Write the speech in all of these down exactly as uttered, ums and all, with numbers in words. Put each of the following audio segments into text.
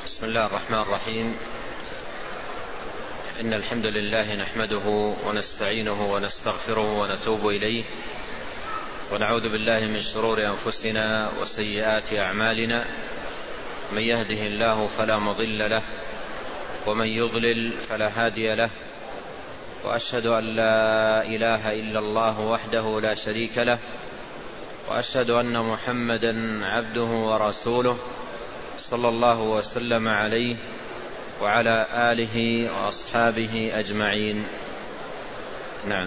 بسم الله الرحمن الرحيم. إن الحمد لله نحمده ونستعينه ونستغفره ونتوب إليه، ونعوذ بالله من شرور أنفسنا وسيئات أعمالنا. من يهده الله فلا مضل له، ومن يضلل فلا هادي له، وأشهد أن لا إله إلا الله وحده لا شريك له، وأشهد أن محمدا عبده ورسوله صلى الله وسلم عليه وعلى آله وأصحابه أجمعين. نعم.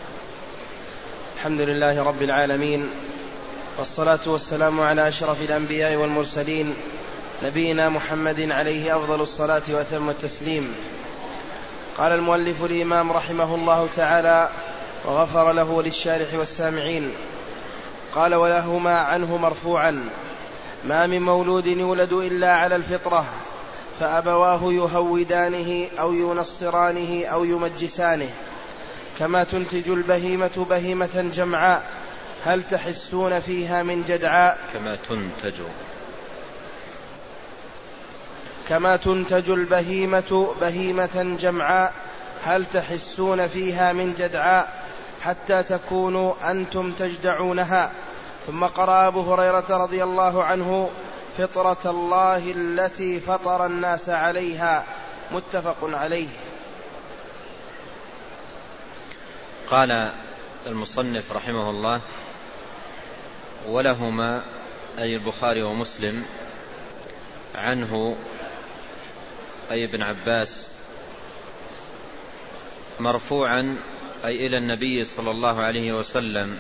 الحمد لله رب العالمين، والصلاة والسلام على أشرف الأنبياء والمرسلين، نبينا محمد عليه أفضل الصلاة وأتم التسليم. قال المؤلف الإمام رحمه الله تعالى وغفر له وللشارح والسامعين، قال: ولهما عنه مرفوعا: ما من مولود يولد إلا على الفطرة، فأبواه يهودانه أو ينصرانه أو يمجسانه، كما تنتج البهيمة بهيمة جمعاء، هل تحسون فيها من جدعاء؟ كما تنتج كما تنتج البهيمة بهيمة جمعاء، هل تحسون فيها من جدعاء؟ حتى تكونوا أنتم تجدعونها. ثم قرأ أبو هريرة رضي الله عنه: فطرة الله التي فطر الناس عليها، متفق عليه. قال المصنف رحمه الله: ولهما أي البخاري ومسلم عنه أي ابن عباس مرفوعا أي إلى النبي صلى الله عليه وسلم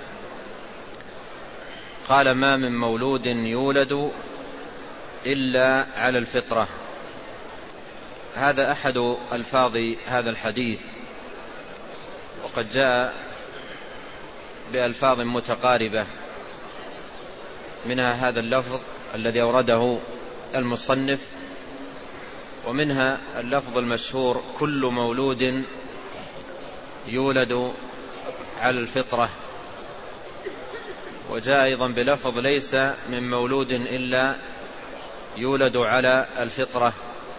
قال: ما من مولود يولد إلا على الفطرة. هذا أحد ألفاظ هذا الحديث، وقد جاء بألفاظ متقاربة، منها هذا اللفظ الذي أورده المصنف، ومنها اللفظ المشهور: كل مولود يولد على الفطرة. وجاء أيضا بلفظ: ليس من مولود إلا يولد على الفطرة.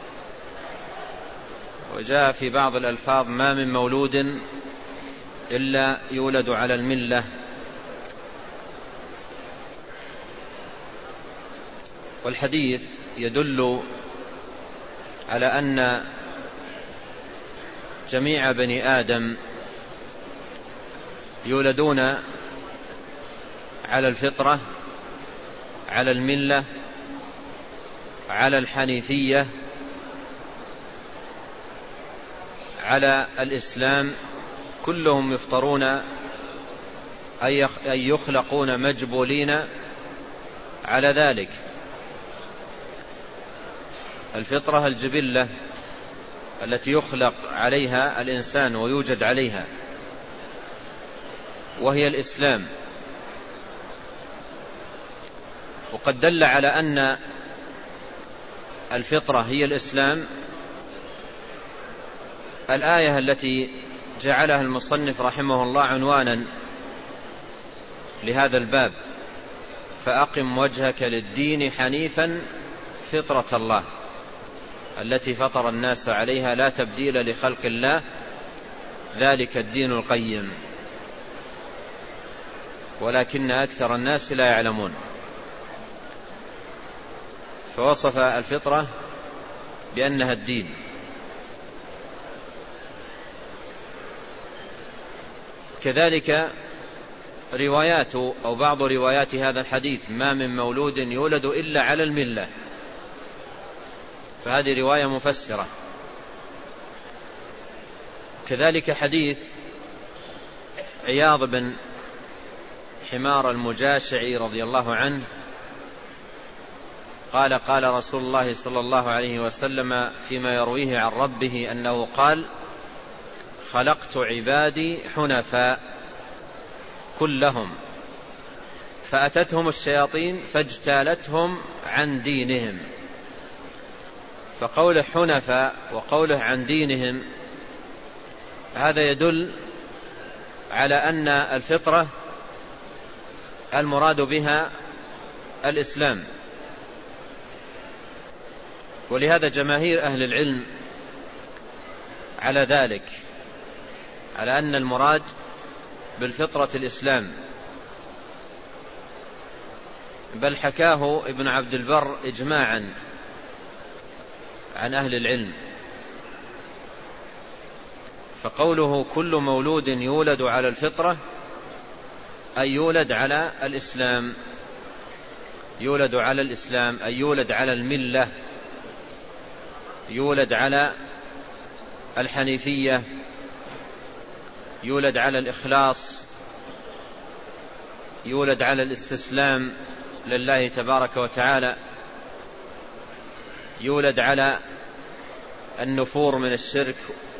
وجاء في بعض الألفاظ: ما من مولود إلا يولد على الملة. والحديث يدل على أن جميع بني آدم يولدون على الفطرة، على الملة، على الحنيفية، على الإسلام. كلهم يفطرون أي يخلقون مجبولين على ذلك. الفطرة الجبلة التي يخلق عليها الإنسان ويوجد عليها، وهي الإسلام. وقد دل على أن الفطرة هي الإسلام الآية التي جعلها المصنف رحمه الله عنوانا لهذا الباب: فأقم وجهك للدين حنيفا فطرة الله التي فطر الناس عليها لا تبديل لخلق الله ذلك الدين القيم ولكن أكثر الناس لا يعلمون. فوصف الفطرة بأنها الدين. كذلك روايات أو بعض روايات هذا الحديث: ما من مولود يولد إلا على الملة، فهذه رواية مفسرة. كذلك حديث عياض بن حمار المجاشعي رضي الله عنه قال: قال رسول الله صلى الله عليه وسلم فيما يرويه عن ربه أنه قال: خلقت عبادي حنفاء كلهم، فأتتهم الشياطين فاجتالتهم عن دينهم. فقوله حنفاء وقوله عن دينهم هذا يدل على أن الفطرة المراد بها الإسلام. ولهذا جماهير أهل العلم على ذلك، على أن المراد بالفطرة الإسلام، بل حكاه ابن عبد البر إجماعا عن أهل العلم. فقوله كل مولود يولد على الفطرة أي يولد على الإسلام، يولد على الإسلام أي يولد على الملة، يولد على الحنيفية، يولد على الإخلاص، يولد على الاستسلام لله تبارك وتعالى، يولد على النفور من الشرك.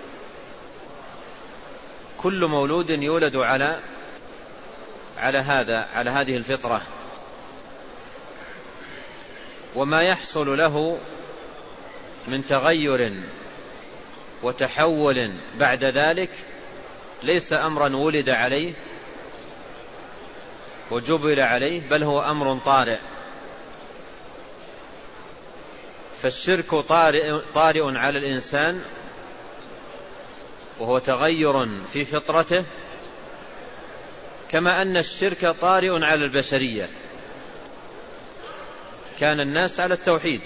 كل مولود يولد على على هذا على هذه الفطرة، وما يحصل له من تغير وتحول بعد ذلك ليس أمرا ولد عليه وجبل عليه، بل هو أمر طارئ. فالشرك طارئ, طارئ على الإنسان، وهو تغير في فطرته، كما أن الشرك طارئ على البشرية. كان الناس على التوحيد،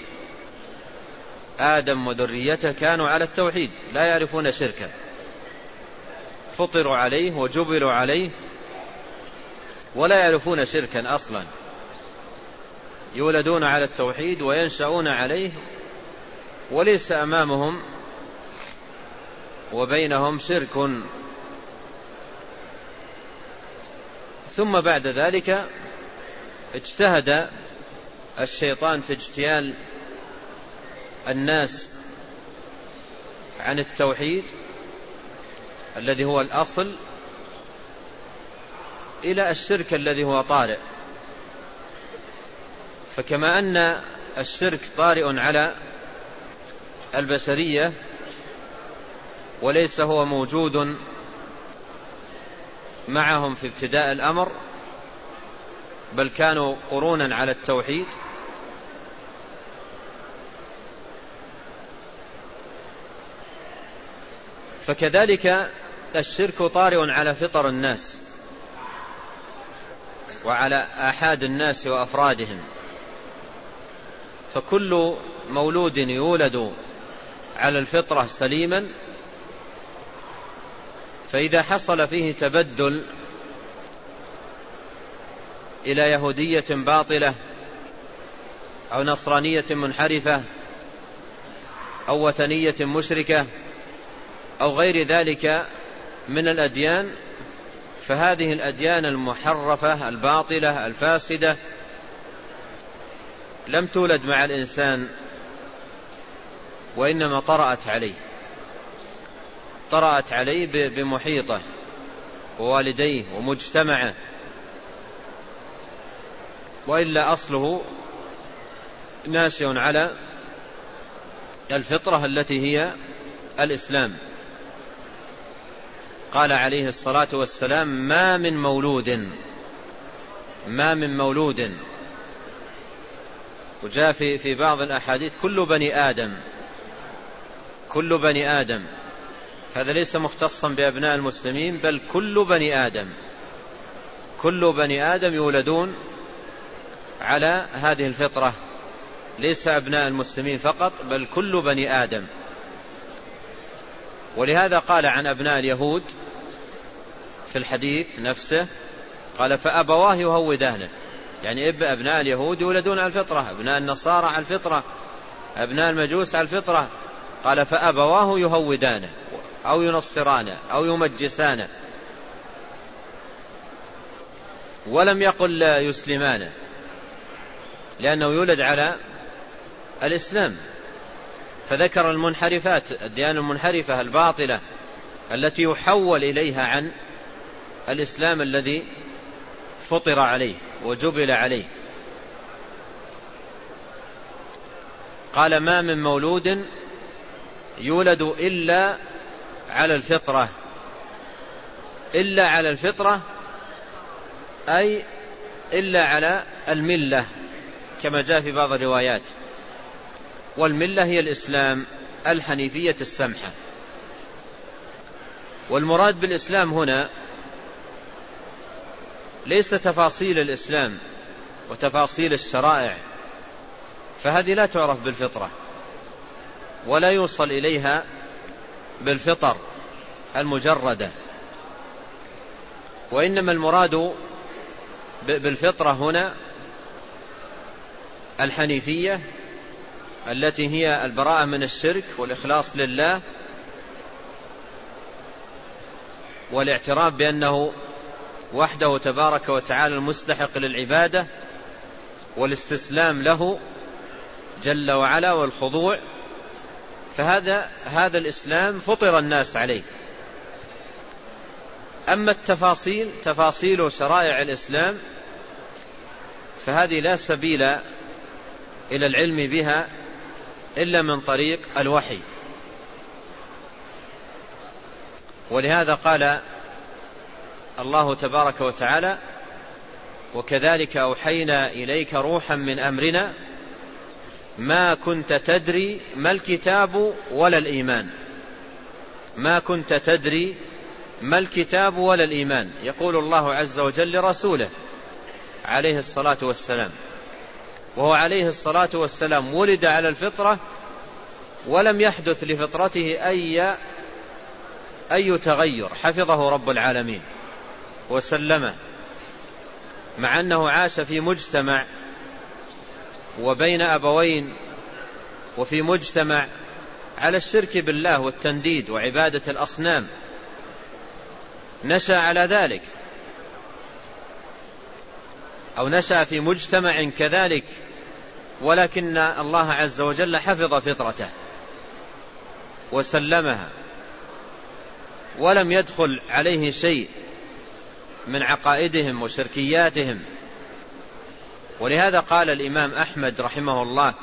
آدم وذريته كانوا على التوحيد لا يعرفون شركا، فطروا عليه وجبلوا عليه ولا يعرفون شركا أصلا، يولدون على التوحيد وينشأون عليه، وليس أمامهم وبينهم شرك. ثم بعد ذلك اجتهد الشيطان في اجتيال الناس عن التوحيد الذي هو الأصل إلى الشرك الذي هو طارئ. فكما أن الشرك طارئ على البشرية وليس هو موجود معهم في ابتداء الأمر، بل كانوا قرونا على التوحيد، فكذلك الشرك طارئ على فطر الناس وعلى آحاد الناس وأفرادهم. فكل مولود يولد على الفطرة سليما، فإذا حصل فيه تبدل إلى يهودية باطلة أو نصرانية منحرفة أو وثنية مشركة أو غير ذلك من الأديان، فهذه الأديان المحرفة الباطلة الفاسدة لم تولد مع الإنسان، وإنما طرأت عليه طرأت عليه بمحيطه ووالديه ومجتمعه، وإلا أصله ناشئ على الفطرة التي هي الإسلام. قال عليه الصلاة والسلام: ما من مولود ما من مولود وجاء في في بعض الأحاديث كل بني آدم كل بني آدم هذا ليس مختصا بأبناء المسلمين، بل كل بني آدم كل بني آدم يولدون على هذه الفطرة، ليس أبناء المسلمين فقط بل كل بني آدم. ولهذا قال عن أبناء اليهود في الحديث نفسه، قال: فأبواه يهودانه، يعني أبناء اليهود يولدون على الفطرة، أبناء النصارى على الفطرة، أبناء المجوس على الفطرة. قال: فأبواه يهودانه أو ينصرانه أو يمجسانه، ولم يقل يسلمانه، لأنه يولد على الإسلام. فذكر المنحرفات، الديانة المنحرفة الباطلة التي يحول إليها عن الإسلام الذي فطر عليه وجبل عليه. قال: ما من مولود يولد إلا على الفطرة. إلا على الفطرة أي إلا على الملة، كما جاء في بعض الروايات. والملة هي الإسلام الحنيفية السمحة. والمراد بالإسلام هنا ليس تفاصيل الإسلام وتفاصيل الشرائع، فهذه لا تعرف بالفطرة ولا يوصل إليها بالفطر المجردة، وإنما المراد بالفطرة هنا الحنيفية التي هي البراءة من الشرك والإخلاص لله والاعتراف بأنه وحده تبارك وتعالى المستحق للعبادة والاستسلام له جل وعلا والخضوع. فهذا هذا الإسلام فطر الناس عليه. أما التفاصيل تفاصيل شرائع الإسلام فهذه لا سبيل إلى العلم بها إلا من طريق الوحي. ولهذا قال الله تبارك وتعالى: وكذلك أوحينا إليك روحا من أمرنا ما كنت تدري ما الكتاب ولا الإيمان. ما كنت تدري ما الكتاب ولا الإيمان، يقول الله عز وجل لرسوله عليه الصلاة والسلام، وهو عليه الصلاة والسلام ولد على الفطرة ولم يحدث لفطرته أي أي تغير، حفظه رب العالمين وسلمه، مع أنه عاش في مجتمع وبين أبوين وفي مجتمع على الشرك بالله والتنديد وعبادة الأصنام، نشأ على ذلك، أو نشأ في مجتمع كذلك، ولكن الله عز وجل حفظ فطرته وسلمها ولم يدخل عليه شيء من عقائدهم وشركياتهم. ولهذا قال الإمام أحمد رحمه الله: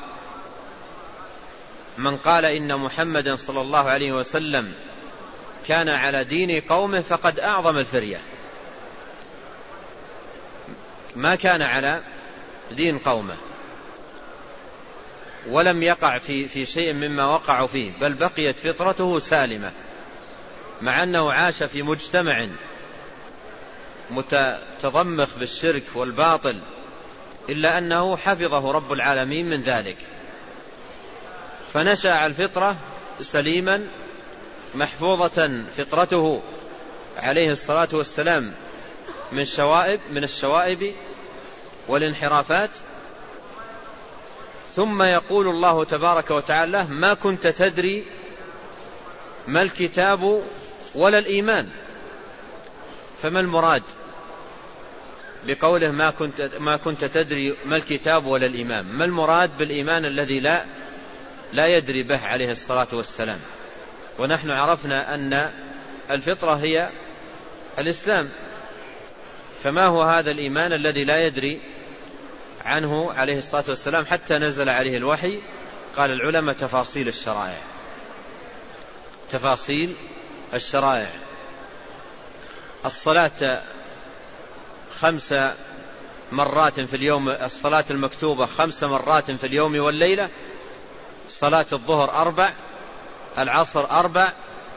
من قال إن محمدا صلى الله عليه وسلم كان على دين قومه فقد أعظم الفرية. ما كان على دين قومه ولم يقع في, في شيء مما وقعوا فيه، بل بقيت فطرته سالمة، مع أنه عاش في مجتمع متضمخ بالشرك والباطل، إلا أنه حفظه رب العالمين من ذلك، فنشأ على الفطرة سليما محفوظة فطرته عليه الصلاة والسلام من شوائب من الشوائب والانحرافات. ثم يقول الله تبارك وتعالى: ما كنت تدري ما الكتاب ولا الإيمان. فما المراد بقوله ما كنت, ما كنت تدري ما الكتاب ولا الإيمان؟ ما المراد بالإيمان الذي لا, لا يدري به عليه الصلاة والسلام؟ ونحن عرفنا أن الفطرة هي الإسلام، فما هو هذا الإيمان الذي لا يدري عنه عليه الصلاة والسلام حتى نزل عليه الوحي؟ قال العلماء: تفاصيل الشرائع. تفاصيل الشرائع. الصلاة خمس مرات في اليوم، الصلاة المكتوبة خمس مرات في اليوم والليلة، صلاة الظهر أربع، العصر أربع،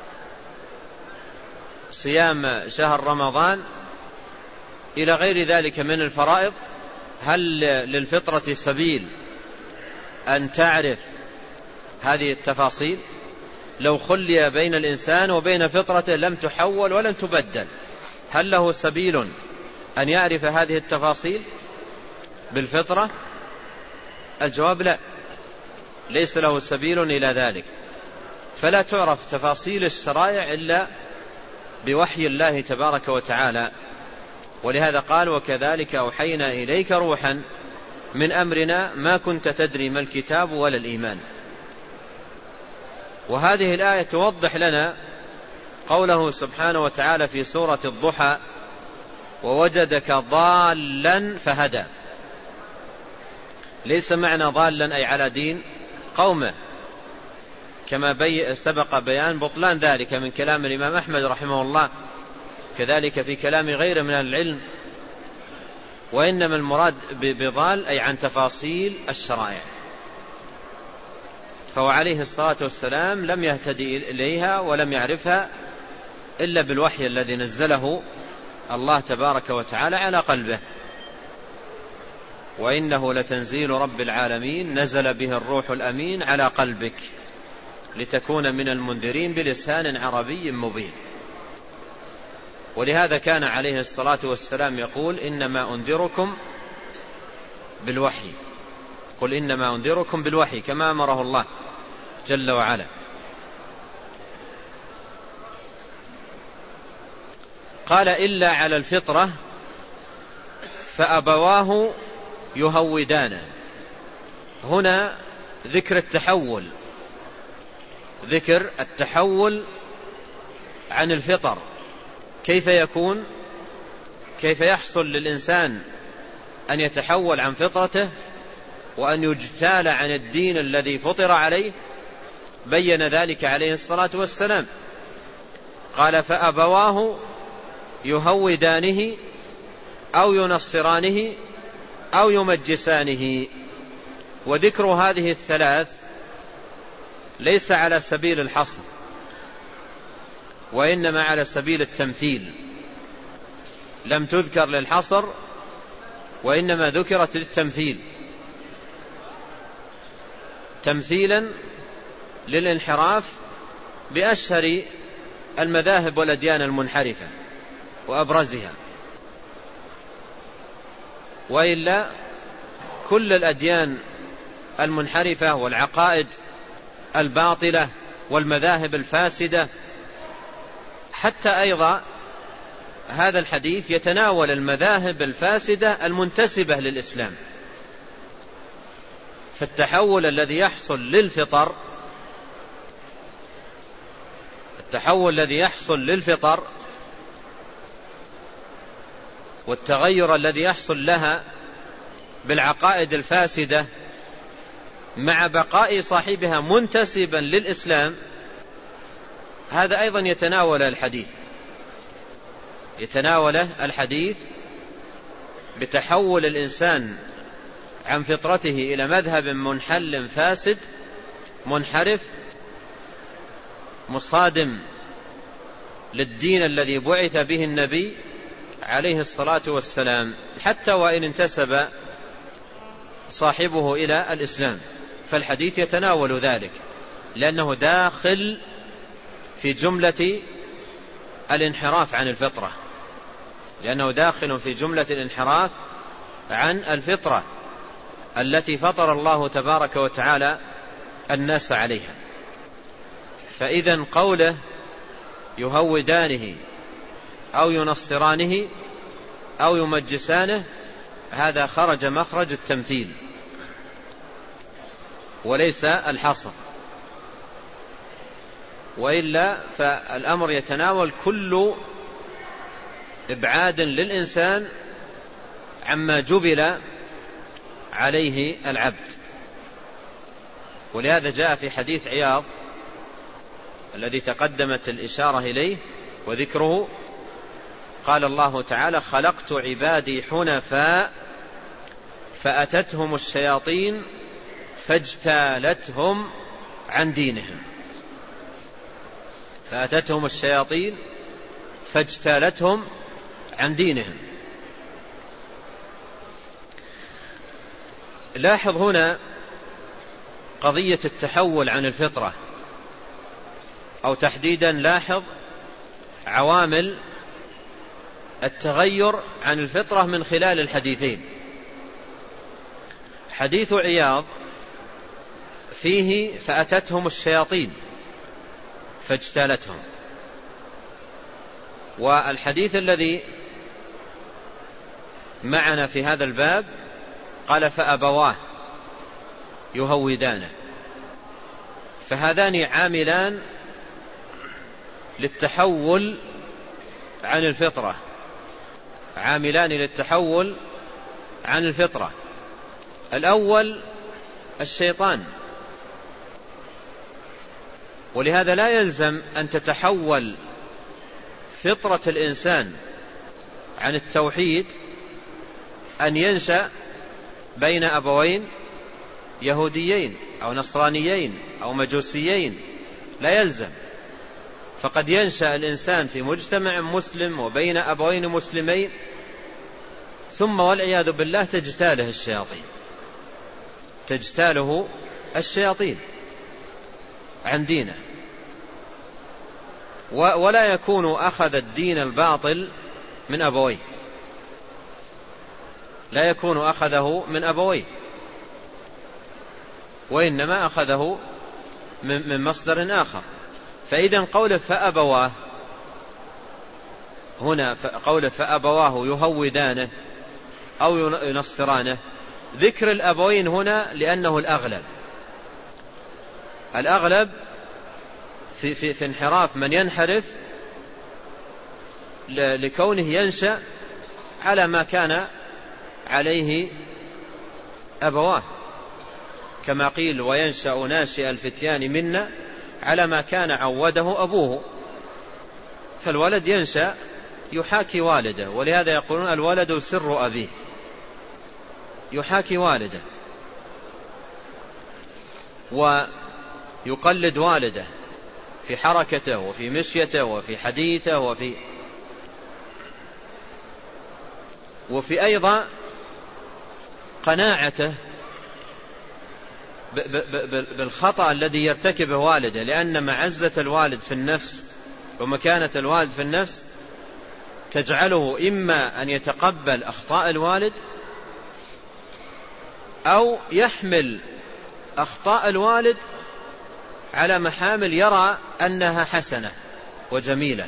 صيام شهر رمضان، إلى غير ذلك من الفرائض. هل للفطرة سبيل أن تعرف هذه التفاصيل؟ لو خلي بين الإنسان وبين فطرته لم تحول ولم تبدل. هل له سبيل أن يعرف هذه التفاصيل بالفطرة؟ الجواب لا، ليس له سبيل إلى ذلك. فلا تعرف تفاصيل الشرائع إلا بوحي الله تبارك وتعالى. ولهذا قال: وكذلك أوحينا إليك روحا من أمرنا ما كنت تدري ما الكتاب ولا الإيمان. وهذه الآية توضح لنا قوله سبحانه وتعالى في سورة الضحى: ووجدك ضالا فهدى. ليس معنى ضالا أي على دين قومه، كما بي سبق بيان بطلان ذلك من كلام الإمام أحمد رحمه الله، كذلك في كلام غيره من العلم. وإنما المراد بضال أي عن تفاصيل الشرائع. فهو عليه الصلاة والسلام لم يهتدي إليها ولم يعرفها إلا بالوحي الذي نزله الله تبارك وتعالى على قلبه. وإنه لتنزيل رب العالمين نزل به الروح الأمين على قلبك لتكون من المنذرين بلسان عربي مبين. ولهذا كان عليه الصلاة والسلام يقول إنما أنذركم بالوحي، قل إنما أنذركم بالوحي، كما أمره الله جل وعلا. قال إلا على الفطرة فأبواه يهودانه. هنا ذكر التحول، ذكر التحول عن الفطر، كيف يكون، كيف يحصل للإنسان أن يتحول عن فطرته وأن يجتال عن الدين الذي فطر عليه. بين ذلك عليه الصلاة والسلام، قال فأبواه يهودانه أو ينصرانه أو يمجسانه. وذكر هذه الثلاث ليس على سبيل الحصر، وإنما على سبيل التمثيل، لم تذكر للحصر وإنما ذكرت للتمثيل، تمثيلا للانحراف بأشهر المذاهب والأديان المنحرفة وأبرزها. وإلا كل الأديان المنحرفة والعقائد الباطلة والمذاهب الفاسدة، حتى أيضا هذا الحديث يتناول المذاهب الفاسدة المنتسبة للإسلام. فالتحول الذي يحصل للفطر، التحول الذي يحصل للفطر والتغير الذي يحصل لها بالعقائد الفاسدة مع بقاء صاحبها منتسبا للإسلام، هذا أيضا يتناول الحديث يتناوله الحديث بتحول الإنسان عن فطرته إلى مذهب منحل فاسد منحرف مصادم للدين الذي بعث به النبي عليه الصلاة والسلام، حتى وإن انتسب صاحبه إلى الإسلام. فالحديث يتناول ذلك لأنه داخل في جملة الانحراف عن الفطرة، لأنه داخل في جملة الانحراف عن الفطرة التي فطر الله تبارك وتعالى الناس عليها. فإذا قوله يهودانه أو ينصرانه أو يمجسانه هذا خرج مخرج التمثيل وليس الحصر، وإلا فالأمر يتناول كل إبعاد للإنسان عما جبل عليه العبد. ولهذا جاء في حديث عياض الذي تقدمت الإشارة إليه وذكره، قال الله تعالى خلقت عبادي حنفاء فأتتهم الشياطين فاجتالتهم عن دينهم. فأتتهم الشياطين فاجتالتهم عن دينهم. لاحظ هنا قضية التحول عن الفطرة، أو تحديدا لاحظ عوامل التغير عن الفطرة من خلال الحديثين. حديث عياض فيه فأتتهم الشياطين فاجتالتهم، والحديث الذي معنا في هذا الباب قال فأبواه يهودانه. فهذان عاملان للتحول عن الفطرة، عاملان للتحول عن الفطرة. الأول الشيطان، ولهذا لا يلزم أن تتحول فطرة الإنسان عن التوحيد أن ينشأ بين أبوين يهوديين أو نصرانيين أو مجوسيين، لا يلزم. فقد ينشأ الإنسان في مجتمع مسلم وبين أبوين مسلمين، ثم والعياذ بالله تجتاله الشياطين تجتاله الشياطين عن دينه، ولا يكون أخذ الدين الباطل من أبويه، لا يكون أخذه من أبويه، وإنما أخذه من مصدر آخر. فإذا قوله فأبواه هنا، قوله فأبواه يهودانه أو ينصرانه، ذكر الأبوين هنا لأنه الأغلب الأغلب في, في, في انحراف من ينحرف لكونه ينشأ على ما كان عليه أبواه، كما قيل وينشأ ناشئ الفتيان منا على ما كان عوده أبوه. فالولد ينشأ يحاكي والده، ولهذا يقولون الولد سر أبيه، يحاكي والده ويقلد والده في حركته وفي مشيته وفي حديثه وفي وفي أيضا قناعته بالخطأ الذي يرتكبه والده، لأن معزة الوالد في النفس ومكانة الوالد في النفس تجعله إما أن يتقبل أخطاء الوالد أو يحمل أخطاء الوالد على محامل يرى أنها حسنة وجميلة،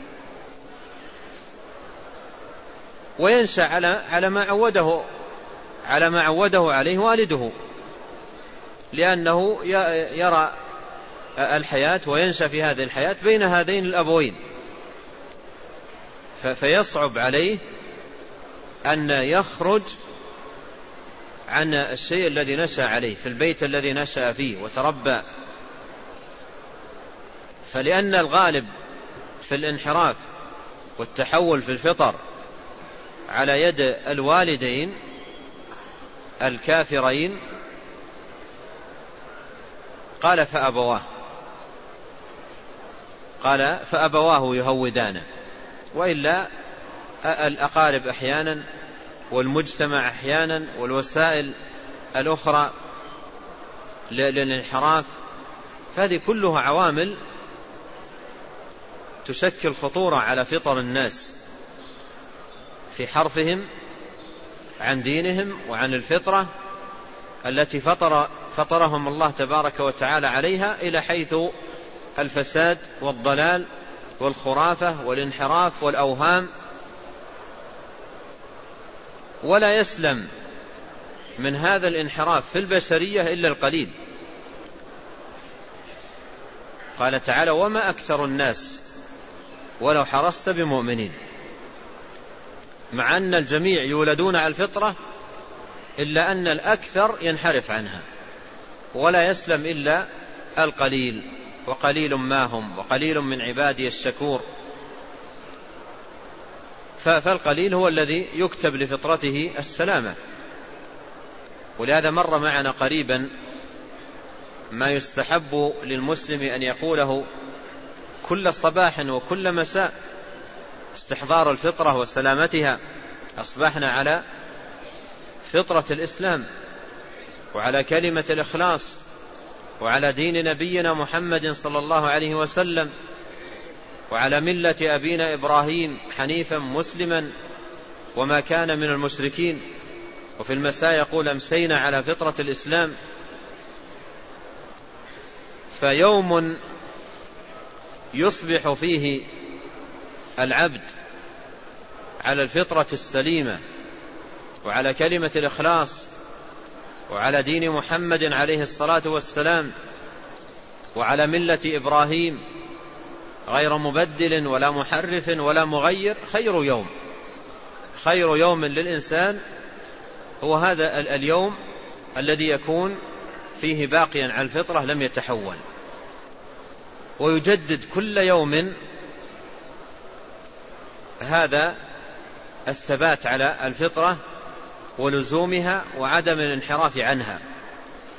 وينشأ على على ما عوده على ما عوده عليه والده، لأنه يرى الحياة وينشأ في هذه الحياة بين هذين الأبوين، فيصعب عليه أن يخرج عن الشيء الذي نشأ عليه في البيت الذي نشأ فيه وتربى. فلأن الغالب في الانحراف والتحول في الفطر على يد الوالدين الكافرين، قال فأبواه قال فأبواه يهودانه، وإلا الأقارب أحيانا والمجتمع أحيانا والوسائل الأخرى للانحراف، فهذه كلها عوامل تشكل خطورة على فطر الناس في حرفهم عن دينهم وعن الفطرة التي فطر فطرهم الله تبارك وتعالى عليها، إلى حيث الفساد والضلال والخرافة والانحراف والأوهام. ولا يسلم من هذا الانحراف في البشرية إلا القليل. قال تعالى وما أكثر الناس ولو حرصت بمؤمنين، مع أن الجميع يولدون على الفطرة إلا أن الأكثر ينحرف عنها، ولا يسلم إلا القليل، وقليل ما هم وقليل من عبادي الشكور. فالقليل هو الذي يكتب لفطرته السلامة. ولهذا مر معنا قريبا ما يستحب للمسلم أن يقوله كل صباح وكل مساء، استحضار الفطرة وسلامتها. أصبحنا على فطرة الإسلام وعلى كلمة الإخلاص وعلى دين نبينا محمد صلى الله عليه وسلم وعلى ملة أبينا إبراهيم حنيفا مسلما وما كان من المشركين. وفي المساء يقول أمسينا على فطرة الإسلام. فيوم يصبح فيه العبد على الفطرة السليمة وعلى كلمة الإخلاص وعلى دين محمد عليه الصلاة والسلام وعلى ملة إبراهيم غير مبدل ولا محرف ولا مغير، خير يوم خير يوم للإنسان هو هذا اليوم الذي يكون فيه باقيا على الفطرة لم يتحول، ويجدد كل يوم هذا الثبات على الفطرة ولزومها وعدم الانحراف عنها.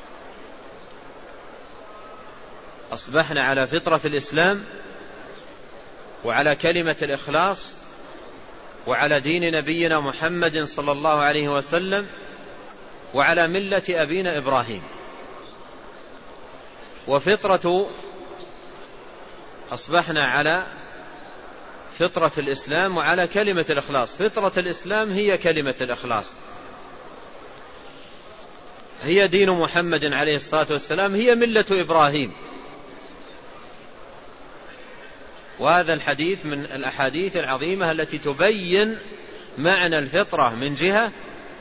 أصبحنا على فطرة الإسلام وعلى كلمة الإخلاص وعلى دين نبينا محمد صلى الله عليه وسلم وعلى ملة أبينا إبراهيم. وفطرة أصبحنا على فطرة الإسلام وعلى كلمة الإخلاص. فطرة الإسلام هي كلمة الإخلاص، هي دين محمد عليه الصلاة والسلام، هي ملة إبراهيم. وهذا الحديث من الأحاديث العظيمة التي تبين معنى الفطرة من جهة،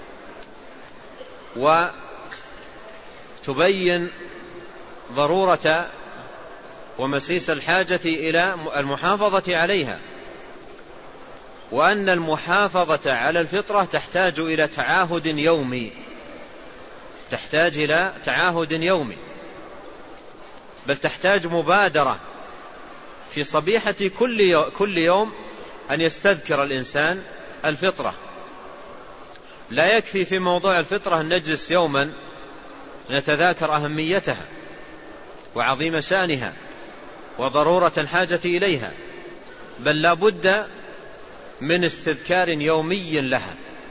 وتبين ضرورة ومسيس الحاجة إلى المحافظة عليها، وأن المحافظة على الفطرة تحتاج إلى تعاهد يومي، تحتاج إلى تعاهد يومي، بل تحتاج مبادرة في صبيحة كل يوم أن يستذكر الإنسان الفطرة. لا يكفي في موضوع الفطرة أن نجلس يوما نتذاكر أهميتها وعظيم شأنها وضرورة الحاجة إليها، بل لا بد من استذكار يومي لها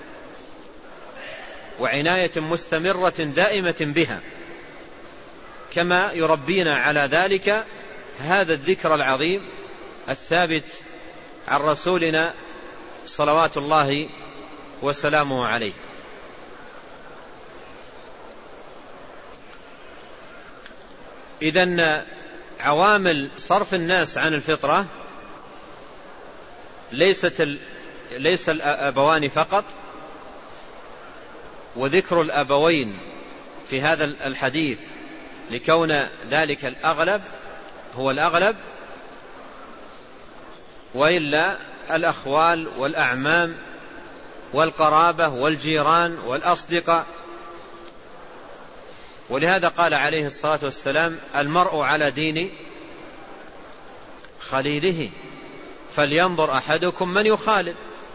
وعناية مستمرة دائمة بها، كما يربينا على ذلك هذا الذكر العظيم الثابت عن رسولنا صلوات الله وسلامه عليه. إذن عوامل صرف الناس عن الفطرة ليست ال... ليس الأبوان فقط، وذكر الأبوين في هذا الحديث لكون ذلك الأغلب هو الأغلب، وإلا الأخوال والأعمام والقرابة والجيران والأصدقاء. ولهذا قال عليه الصلاة والسلام: المرء على دين خليله فلينظر أحدكم من يخالل.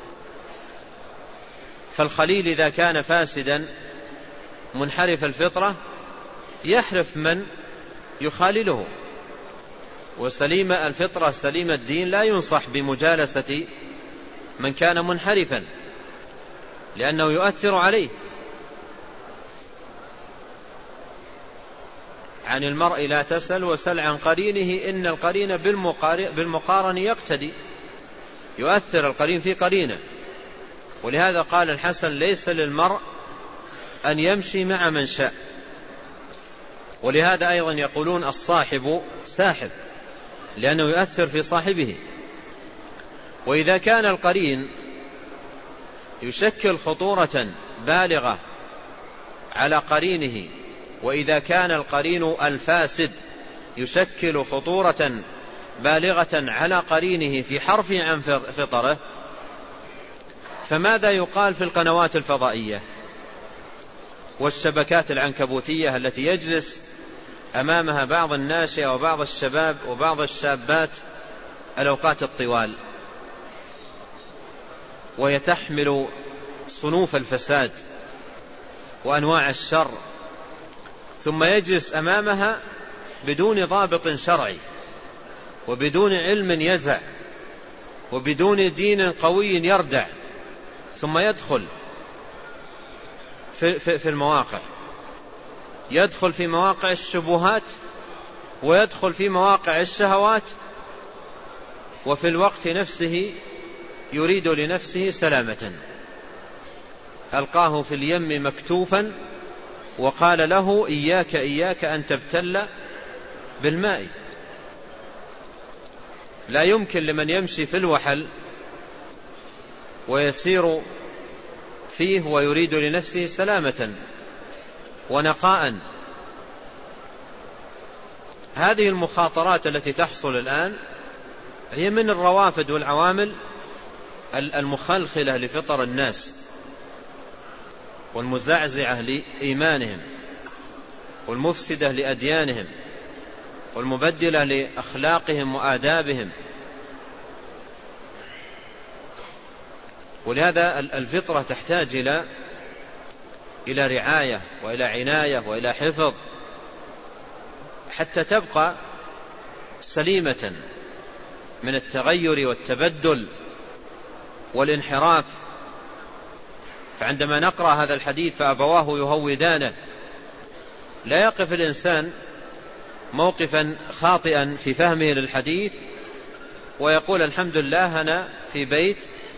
فالخليل إذا كان فاسدا منحرف الفطرة يحرف من يخالله، وسليم الفطرة سليم الدين لا ينصح بمجالسة من كان منحرفا لأنه يؤثر عليه. عن المرء لا تسل وسل عن قرينه إن القرين بالمقارن يقتدي، يؤثر القرين في قرينه. ولهذا قال الحسن: ليس للمرء أن يمشي مع من شاء. ولهذا أيضا يقولون الصاحب ساحب، لأنه يؤثر في صاحبه. وإذا كان القرين يشكل خطورة بالغة على قرينه، وإذا كان القرين الفاسد يشكل خطورة بالغة على قرينه في حرفه عن فطره، فماذا يقال في القنوات الفضائية والشبكات العنكبوتية التي يجلس أمامها بعض الناشئة وبعض الشباب وبعض الشابات الأوقات الطوال، وهي تحمل صنوف الفساد وأنواع الشر، ثم يجلس أمامها بدون ضابط شرعي وبدون علم يزع وبدون دين قوي يردع، ثم يدخل في, في, في المواقع، يدخل في مواقع الشبهات ويدخل في مواقع الشهوات، وفي الوقت نفسه يريد لنفسه سلامة. ألقاه في اليم مكتوفا وقال له: إياك إياك أن تبتل بالماء. لا يمكن لمن يمشي في الوحل ويسير فيه ويريد لنفسه سلامة ونقاء. هذه المخاطرات التي تحصل الآن هي من الروافد والعوامل المخلخلة لفطر الناس والمزعزعة لإيمانهم والمفسدة لأديانهم والمبدلة لأخلاقهم وآدابهم. ولهذا الفطرة تحتاج إلى إلى رعاية وإلى عناية وإلى حفظ حتى تبقى سليمة من التغير والتبدل والانحراف. فعندما نقرأ هذا الحديث فأبواه يهودانه، لا يقف الإنسان موقفا خاطئا في فهمه للحديث ويقول الحمد لله أنا في بيت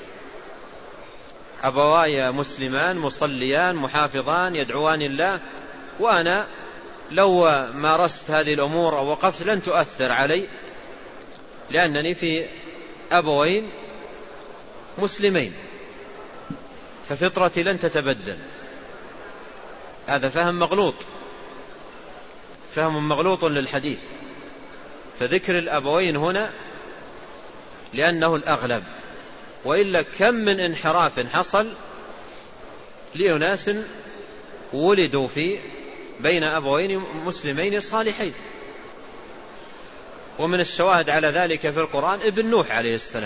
أبواي مسلمان مصليان محافظان يدعوان الله، وأنا لو مارست هذه الأمور أو وقفت لن تؤثر علي لأنني في أبوين مسلمين ففطرتي لن تتبدل. هذا فهم مغلوط، فهم مغلوط للحديث. فذكر الأبوين هنا لأنه الأغلب، وإلا كم من انحراف حصل لأناس ولدوا في بين أبوين مسلمين صالحين. ومن الشواهد على ذلك في القرآن ابن نوح عليه السلام،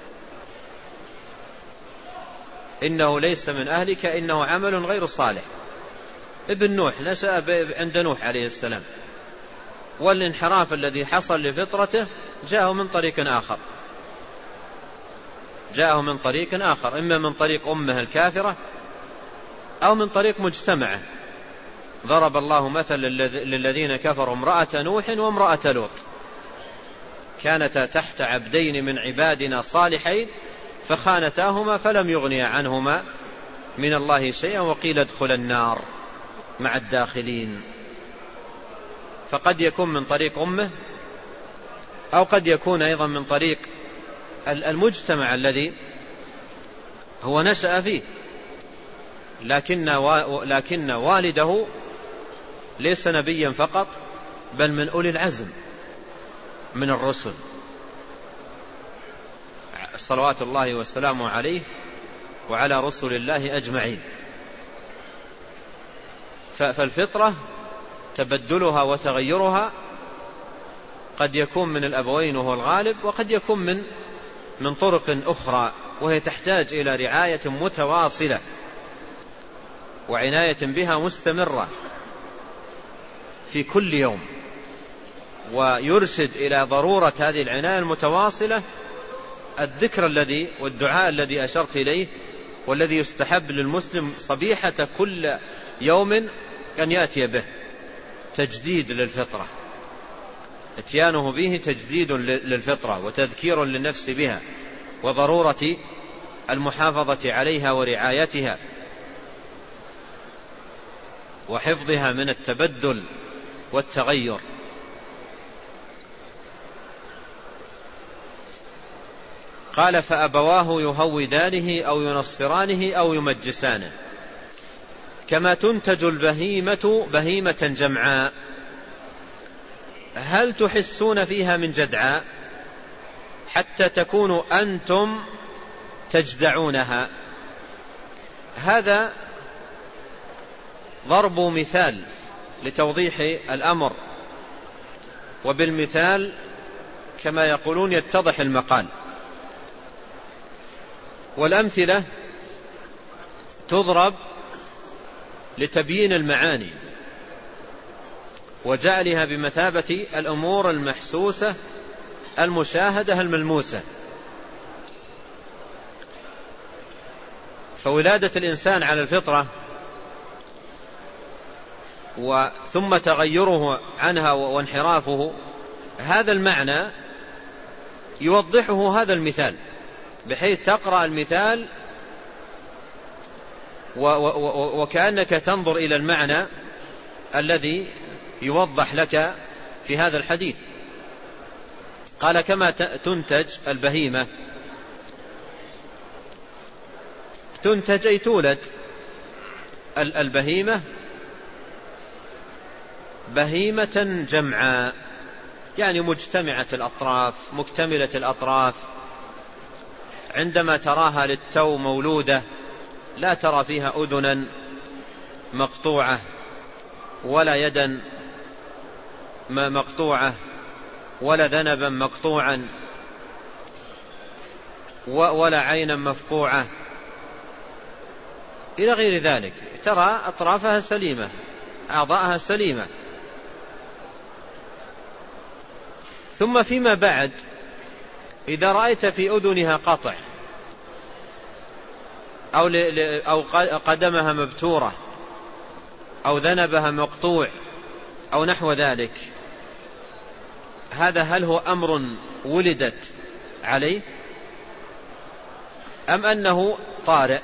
إنه ليس من أهلك إنه عمل غير صالح. ابن نوح نشأ عند نوح عليه السلام، والانحراف الذي حصل لفطرته جاءه من طريق آخر، جاءه من طريق آخر، إما من طريق أمه الكافرة أو من طريق مجتمعه. ضرب الله مثل للذين كفروا امرأة نوح وامرأة لوط كانتا تحت عبدين من عبادنا صالحين فخانتاهما فلم يغنيا عنهما من الله شيئا وقيل ادخلا النار مع الداخلين. فقد يكون من طريق أمه أو قد يكون أيضا من طريق المجتمع الذي هو نشأ فيه، لكن لكن والده ليس نبيا فقط بل من أولي العزم من الرسل صلوات الله وسلامه عليه وعلى رسل الله أجمعين. فالفطرة تبدلها وتغيرها قد يكون من الأبوين وهو الغالب، وقد يكون من من طرق أخرى، وهي تحتاج إلى رعاية متواصلة وعناية بها مستمرة في كل يوم. ويرشد إلى ضرورة هذه العناية المتواصلة الذكر الذي والدعاء الذي أشرت إليه، والذي يستحب للمسلم صبيحة كل يوم أن يأتي به، تجديد للفطرة، اتيانه به تجديد للفطرة وتذكير للنفس بها وضرورة المحافظة عليها ورعايتها وحفظها من التبدل والتغير. قال فأبواه يهودانه أو ينصرانه أو يمجسانه كما تنتج البهيمة بهيمة جمعاء هل تحسون فيها من جدعاء حتى تكونوا أنتم تجدعونها. هذا ضرب مثال لتوضيح الأمر، وبالمثال كما يقولون يتضح المقال. والأمثلة تضرب لتبيين المعاني وجعلها بمثابة الأمور المحسوسة المشاهدة الملموسة. فولادة الإنسان على الفطرة وثم تغيره عنها وانحرافه، هذا المعنى يوضحه هذا المثال، بحيث تقرأ المثال وكأنك تنظر إلى المعنى الذي يوضح لك في هذا الحديث. قال كما تنتج البهيمة، تنتج أي تولد البهيمة بهيمة جمعاء، يعني مجتمعة الأطراف مكتملة الأطراف. عندما تراها للتو مولودة لا ترى فيها أذنا مقطوعة ولا يدا مقطوعة ولا ذنبا مقطوعا ولا عينا مفقوعة إلى غير ذلك. ترى أطرافها سليمة، أعضاءها سليمة. ثم فيما بعد إذا رأيت في أذنها قطع أو, أو قدمها مبتورة أو ذنبها مقطوع أو نحو ذلك، هذا هل هو أمر ولدت عليه أم أنه طارئ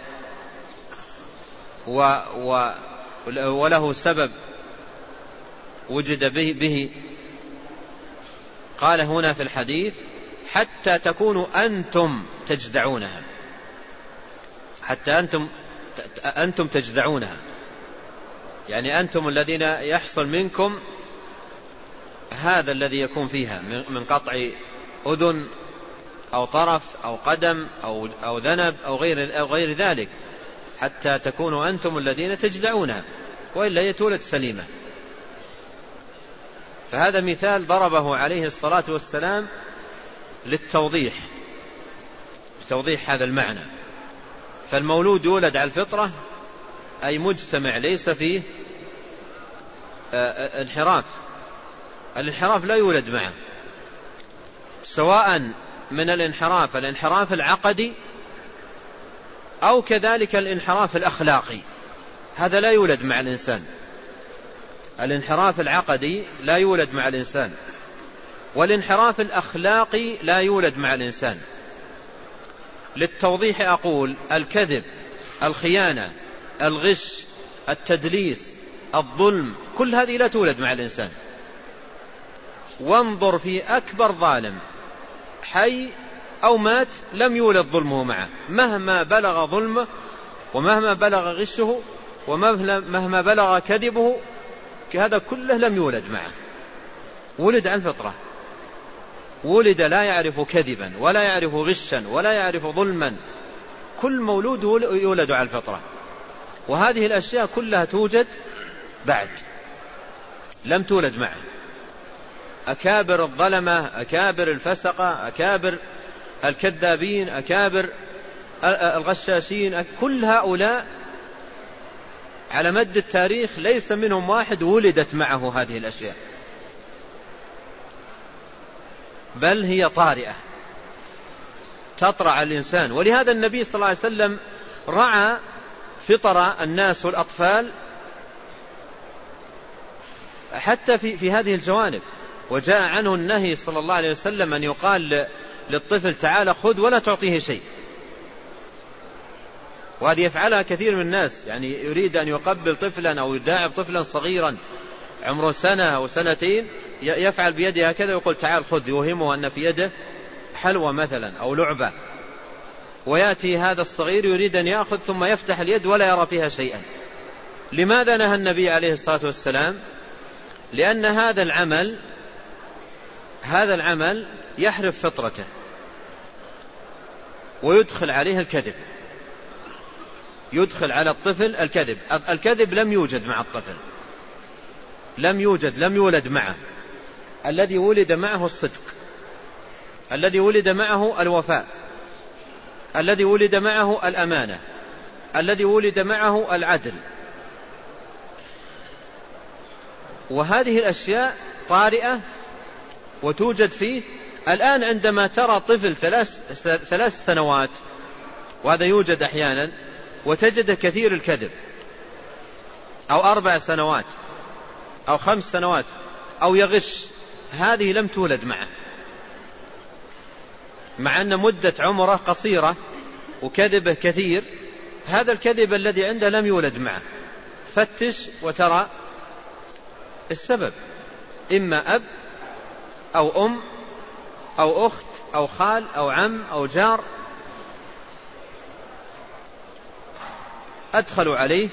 و و وله سبب وجد به, به قال هنا في الحديث حتى تكونوا أنتم تجدعونها، حتى أنتم, أنتم تجدعونها، يعني أنتم الذين يحصل منكم هذا الذي يكون فيها من قطع أذن أو طرف أو قدم أو, أو ذنب أو غير, أو غير ذلك، حتى تكونوا أنتم الذين تجدعونها، وإلا هي تولد سليمة. فهذا مثال ضربه عليه الصلاة والسلام للتوضيح، لتوضيح هذا المعنى. فالمولود يولد على الفطرة أي مجتمع ليس فيه انحراف، الانحراف لا يولد معه، سواء من الانحراف الانحراف العقدي أو كذلك الانحراف الأخلاقي، هذا لا يولد مع الإنسان. الانحراف العقدي لا يولد مع الإنسان، والانحراف الأخلاقي لا يولد مع الإنسان. للتوضيح أقول الكذب، الخيانة، الغش، التدليس، الظلم، كل هذه لا تولد مع الإنسان. وانظر في أكبر ظالم حي أو مات لم يولد ظلمه معه، مهما بلغ ظلمه ومهما بلغ غشه ومهما بلغ كذبه، هذا كله لم يولد معه، ولد على الفطرة، ولد لا يعرف كذبا ولا يعرف غشا ولا يعرف ظلما، كل مولود يولد على الفطرة. وهذه الأشياء كلها توجد بعد، لم تولد معه. أكابر الظلمة، أكابر الفسقة، أكابر الكذابين، أكابر الغشاشين، كل هؤلاء على مد التاريخ ليس منهم واحد ولدت معه هذه الأشياء، بل هي طارئة تطرأ على الإنسان. ولهذا النبي صلى الله عليه وسلم رعى فطر الناس والأطفال حتى في, في هذه الجوانب. وجاء عنه النهي صلى الله عليه وسلم أن يقال للطفل تعال خذ ولا تعطيه شيء، وهذه يفعلها كثير من الناس، يعني يريد أن يقبل طفلا أو يداعب طفلا صغيرا عمره سنة أو سنتين، يفعل بيده هكذا ويقول تعال خذ، يوهمه أن في يده حلوة مثلا أو لعبة، ويأتي هذا الصغير يريد أن يأخذ ثم يفتح اليد ولا يرى فيها شيئا. لماذا نهى النبي عليه الصلاة والسلام؟ لأن هذا العمل هذا العمل يحرف فطرته ويدخل عليه الكذب، يدخل على الطفل الكذب. الكذب لم يوجد مع الطفل، لم يوجد، لم يولد معه. الذي ولد معه الصدق، الذي ولد معه الوفاء، الذي ولد معه الأمانة، الذي ولد معه العدل. وهذه الأشياء طارئة وتوجد فيه. الآن عندما ترى طفل ثلاث, ثلاث سنوات، وهذا يوجد أحيانا، وتجد كثير الكذب، أو أربع سنوات أو خمس سنوات أو يغش، هذه لم تولد معه، مع أن مدة عمره قصيرة وكذبه كثير. هذا الكذب الذي عنده لم يولد معه. فتش وترى السبب، إما أب أو أم أو أخت أو خال أو عم أو جار أدخلوا عليه.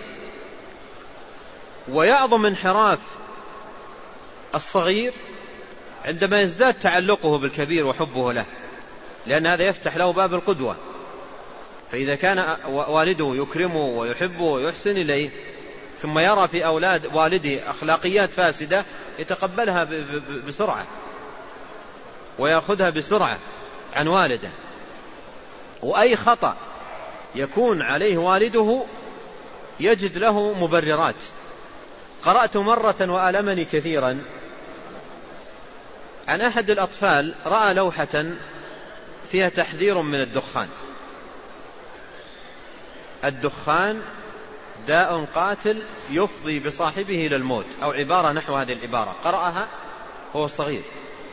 ويعظم انحراف الصغير عندما يزداد تعلقه بالكبير وحبه له، لأن هذا يفتح له باب القدوة. فإذا كان والده يكرمه ويحبه ويحسن إليه، ثم يرى في أولاد والده أخلاقيات فاسدة، يتقبلها بسرعة ويأخذها بسرعة عن والده. وأي خطأ يكون عليه والده يجد له مبررات. قرأت مرة وألمني كثيرا عن أحد الأطفال رأى لوحة فيها تحذير من الدخان: الدخان داء قاتل يفضي بصاحبه إلى الموت، أو عبارة نحو هذه العبارة. قرأها هو صغير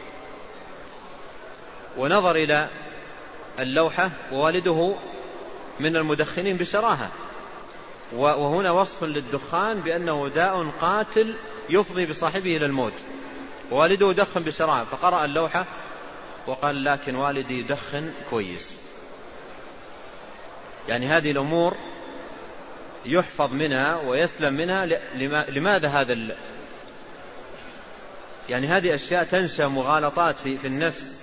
ونظر إلى اللوحة، ووالده من المدخنين بشراهة، وهنا وصف للدخان بأنه داء قاتل يفضي بصاحبه إلى الموت، ووالده يدخن بشراهة. فقرأ اللوحة وقال: لكن والدي يدخن كويس. يعني هذه الأمور يحفظ منها ويسلم منها. لماذا هذا ال... يعني هذه أشياء تنشأ مغالطات في, في النفس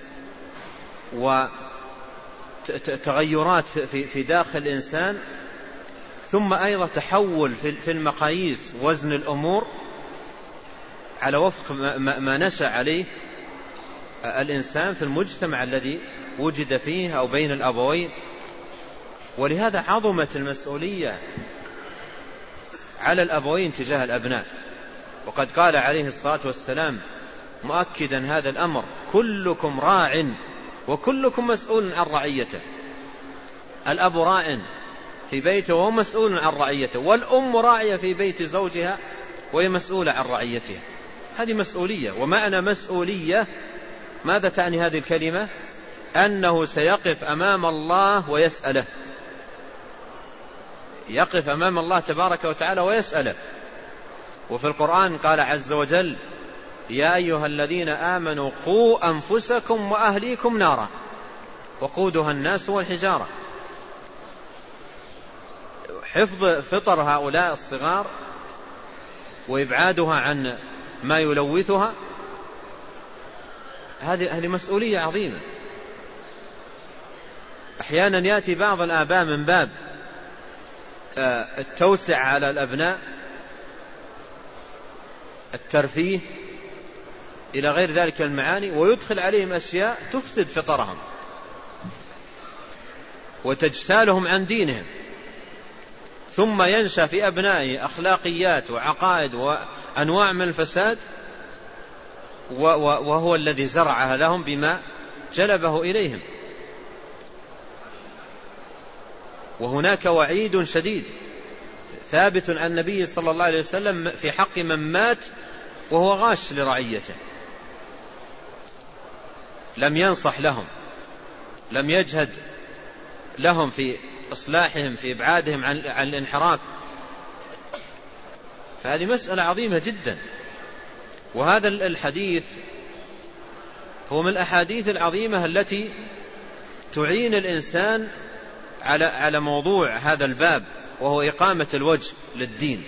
وتغيرات في, في داخل الإنسان، ثم أيضا تحول في المقاييس وزن الأمور على وفق ما نشأ عليه الإنسان في المجتمع الذي وجد فيه أو بين الأبوين. ولهذا عظمت المسؤولية على الأبوين تجاه الأبناء. وقد قال عليه الصلاة والسلام مؤكدا هذا الأمر: كلكم راع وكلكم مسؤول عن رعيته. الأب راع في بيته وهو مسؤول عن رعيته، والأم راعية في بيت زوجها وهي مسؤولة عن رعيتها. هذه مسؤولية. ومعنى مسؤولية ماذا تعني هذه الكلمة؟ أنه سيقف أمام الله ويسأله، يقف أمام الله تبارك وتعالى ويسأله. وفي القرآن قال عز وجل: يا أيها الذين آمنوا قوا أنفسكم وأهليكم نارا وقودها الناس والحجارة. حفظ فطر هؤلاء الصغار وإبعادها عن ما يلوثها، هذه هذه مسؤولية عظيمة. أحيانا يأتي بعض الآباء من باب التوسع على الأبناء، الترفيه إلى غير ذلك المعاني، ويدخل عليهم أشياء تفسد فطرهم وتجتالهم عن دينهم، ثم ينشأ في أبنائه أخلاقيات وعقائد وأنواع من الفساد، وهو الذي زرعها لهم بما جلبه إليهم. وهناك وعيد شديد ثابت عن النبي صلى الله عليه وسلم في حق من مات وهو غاش لرعيته، لم ينصح لهم، لم يجهد لهم في إصلاحهم، في إبعادهم عن الانحراف. فهذه مسألة عظيمة جدا. وهذا الحديث هو من الأحاديث العظيمة التي تعين الإنسان على على موضوع هذا الباب، وهو إقامة الوجه للدين.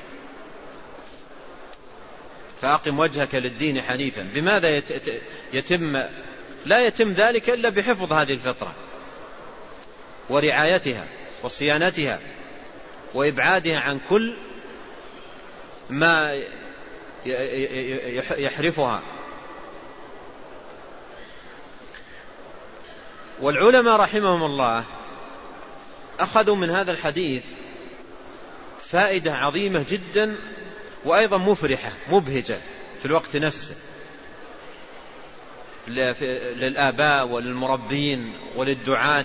فأقم وجهك للدين حنيفا. بماذا يتم؟ لا يتم ذلك إلا بحفظ هذه الفطرة ورعايتها وصيانتها وإبعادها عن كل ما يحرفها. والعلماء رحمهم الله أخذوا من هذا الحديث فائدة عظيمة جدا، وأيضا مفرحة مبهجة في الوقت نفسه للآباء وللمربين وللدعاة،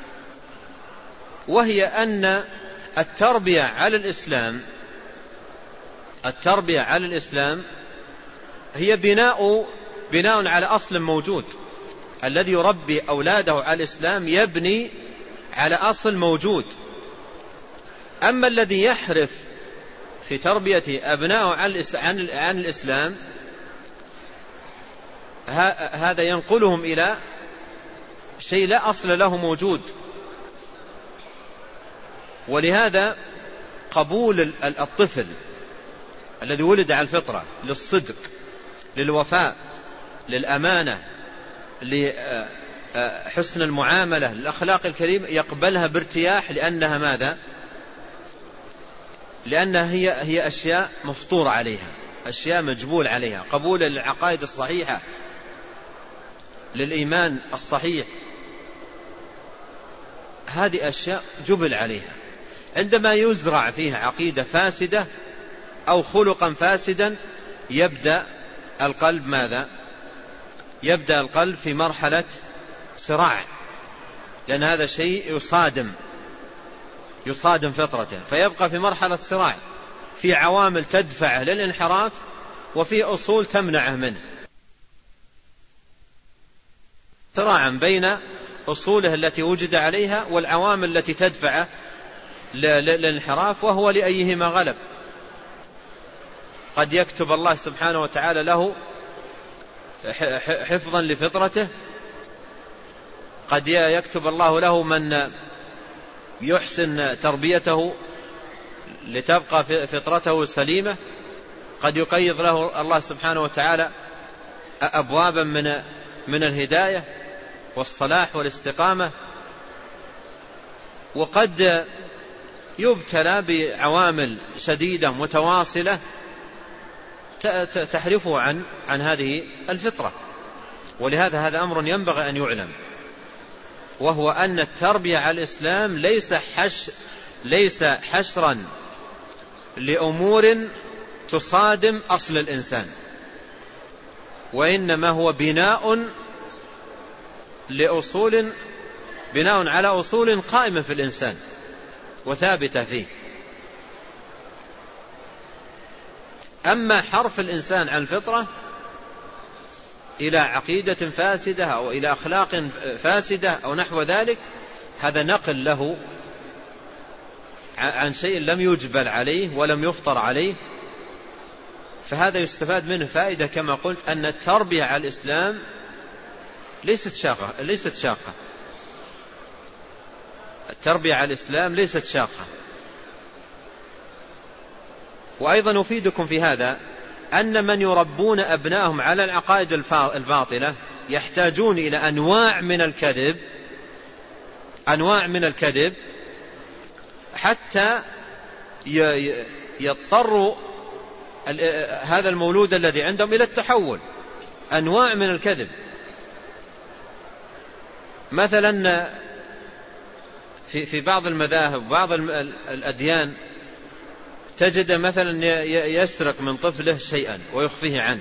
وهي أن التربية على الإسلام التربية على الإسلام هي بناء بناء على أصل موجود. الذي يربي أولاده على الإسلام يبني على أصل موجود. أما الذي يحرف في تربية أبنائه عن الإسلام هذا ينقلهم إلى شيء لا أصل له موجود. ولهذا قبول الطفل الذي ولد على الفطرة للصدق، للوفاء، للأمانة، لحسن المعاملة، للأخلاق الكريمة، يقبلها بارتياح، لأنها ماذا؟ لأنها هي هي أشياء مفطور عليها، أشياء مجبول عليها. قبول العقائد الصحيحة، للإيمان الصحيح، هذه أشياء جبل عليها. عندما يزرع فيها عقيدة فاسدة أو خلقا فاسدا يبدأ القلب ماذا؟ يبدأ القلب في مرحلة صراع، لأن هذا شيء يصادم يصادم فطرته، فيبقى في مرحلة صراع، في عوامل تدفعه للانحراف وفي أصول تمنعه منه، صراعا بين أصوله التي وجد عليها والعوامل التي تدفعه للانحراف، وهو لأيهما غلب. قد يكتب الله سبحانه وتعالى له حفظا لفطرته، قد يكتب الله له من يحسن تربيته لتبقى فطرته سليمة، قد يقيض له الله سبحانه وتعالى أبوابا من من الهداية والصلاح والاستقامة، وقد يبتلى بعوامل شديدة متواصلة تحرفه عن عن هذه الفطرة. ولهذا هذا أمر ينبغي أن يعلم، وهو أن التربية على الإسلام ليس حش ليس حشرا لأمور تصادم أصل الإنسان، وإنما هو بناء لأصول بناء على أصول قائمة في الإنسان وثابتة فيه. أما حرف الإنسان عن الفطرة إلى عقيدة فاسدة أو إلى أخلاق فاسدة أو نحو ذلك، هذا نقل له عن شيء لم يجبل عليه ولم يفطر عليه، فهذا يستفاد منه فائدة كما قلت، أن التربية على الإسلام ليست شاقة ليست شاقة التربية على الإسلام ليست شاقة. وأيضا أفيدكم في هذا أن من يربون أبنائهم على العقائد الباطلة يحتاجون إلى أنواع من الكذب أنواع من الكذب حتى يضطر هذا المولود الذي عندهم إلى التحول، أنواع من الكذب. مثلا في في بعض المذاهب وبعض الأديان تجد مثلا يسرق من طفله شيئا ويخفيه عنه،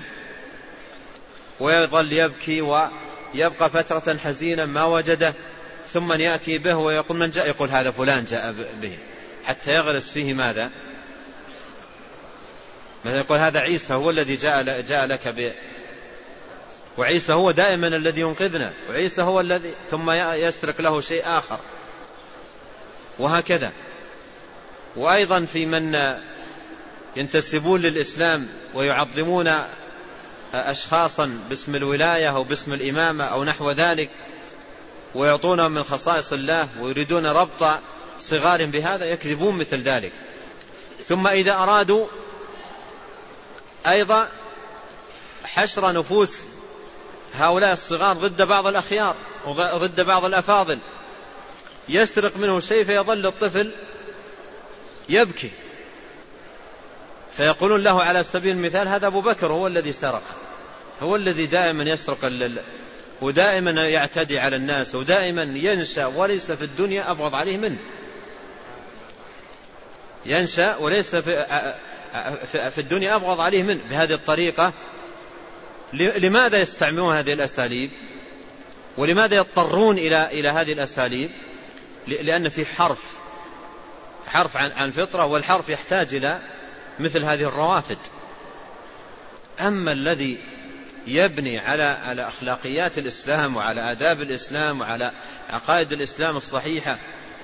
ويظل يبكي ويبقى فترة حزينا ما وجده، ثم يأتي به ويقول من جاء، يقول هذا فلان جاء به، حتى يغرس فيه ماذا؟ مثلا يقول هذا عيسى هو الذي جاء جاء لك به، وعيسى هو دائما الذي ينقذنا، وعيسى هو الذي، ثم يسرق له شيء آخر، وهكذا. وأيضا في من ينتسبون للإسلام ويعظمون أشخاصا باسم الولاية أو باسم الإمامة أو نحو ذلك، ويعطونهم من خصائص الله ويريدون ربط صغار بهذا، يكذبون مثل ذلك. ثم إذا أرادوا أيضا حشر نفوس هؤلاء الصغار ضد بعض الأخيار وضد بعض الأفاضل، يسرق منه شيء فيظل الطفل يبكي، فيقولون له على سبيل المثال هذا أبو بكر هو الذي سرق، هو الذي دائما يسرق اللل ودائما يعتدي على الناس ودائما ينشأ وليس في الدنيا أبغض عليه منه، ينشأ وليس في, في الدنيا أبغض عليه منه. بهذه الطريقة لماذا يستعملون هذه الأساليب؟ ولماذا يضطرون إلى إلى هذه الأساليب؟ لأن في حرف حرف عن عن الفطرة، والحرف يحتاج إلى مثل هذه الروافد. أما الذي يبني على على أخلاقيات الإسلام وعلى آداب الإسلام وعلى عقائد الإسلام الصحيحة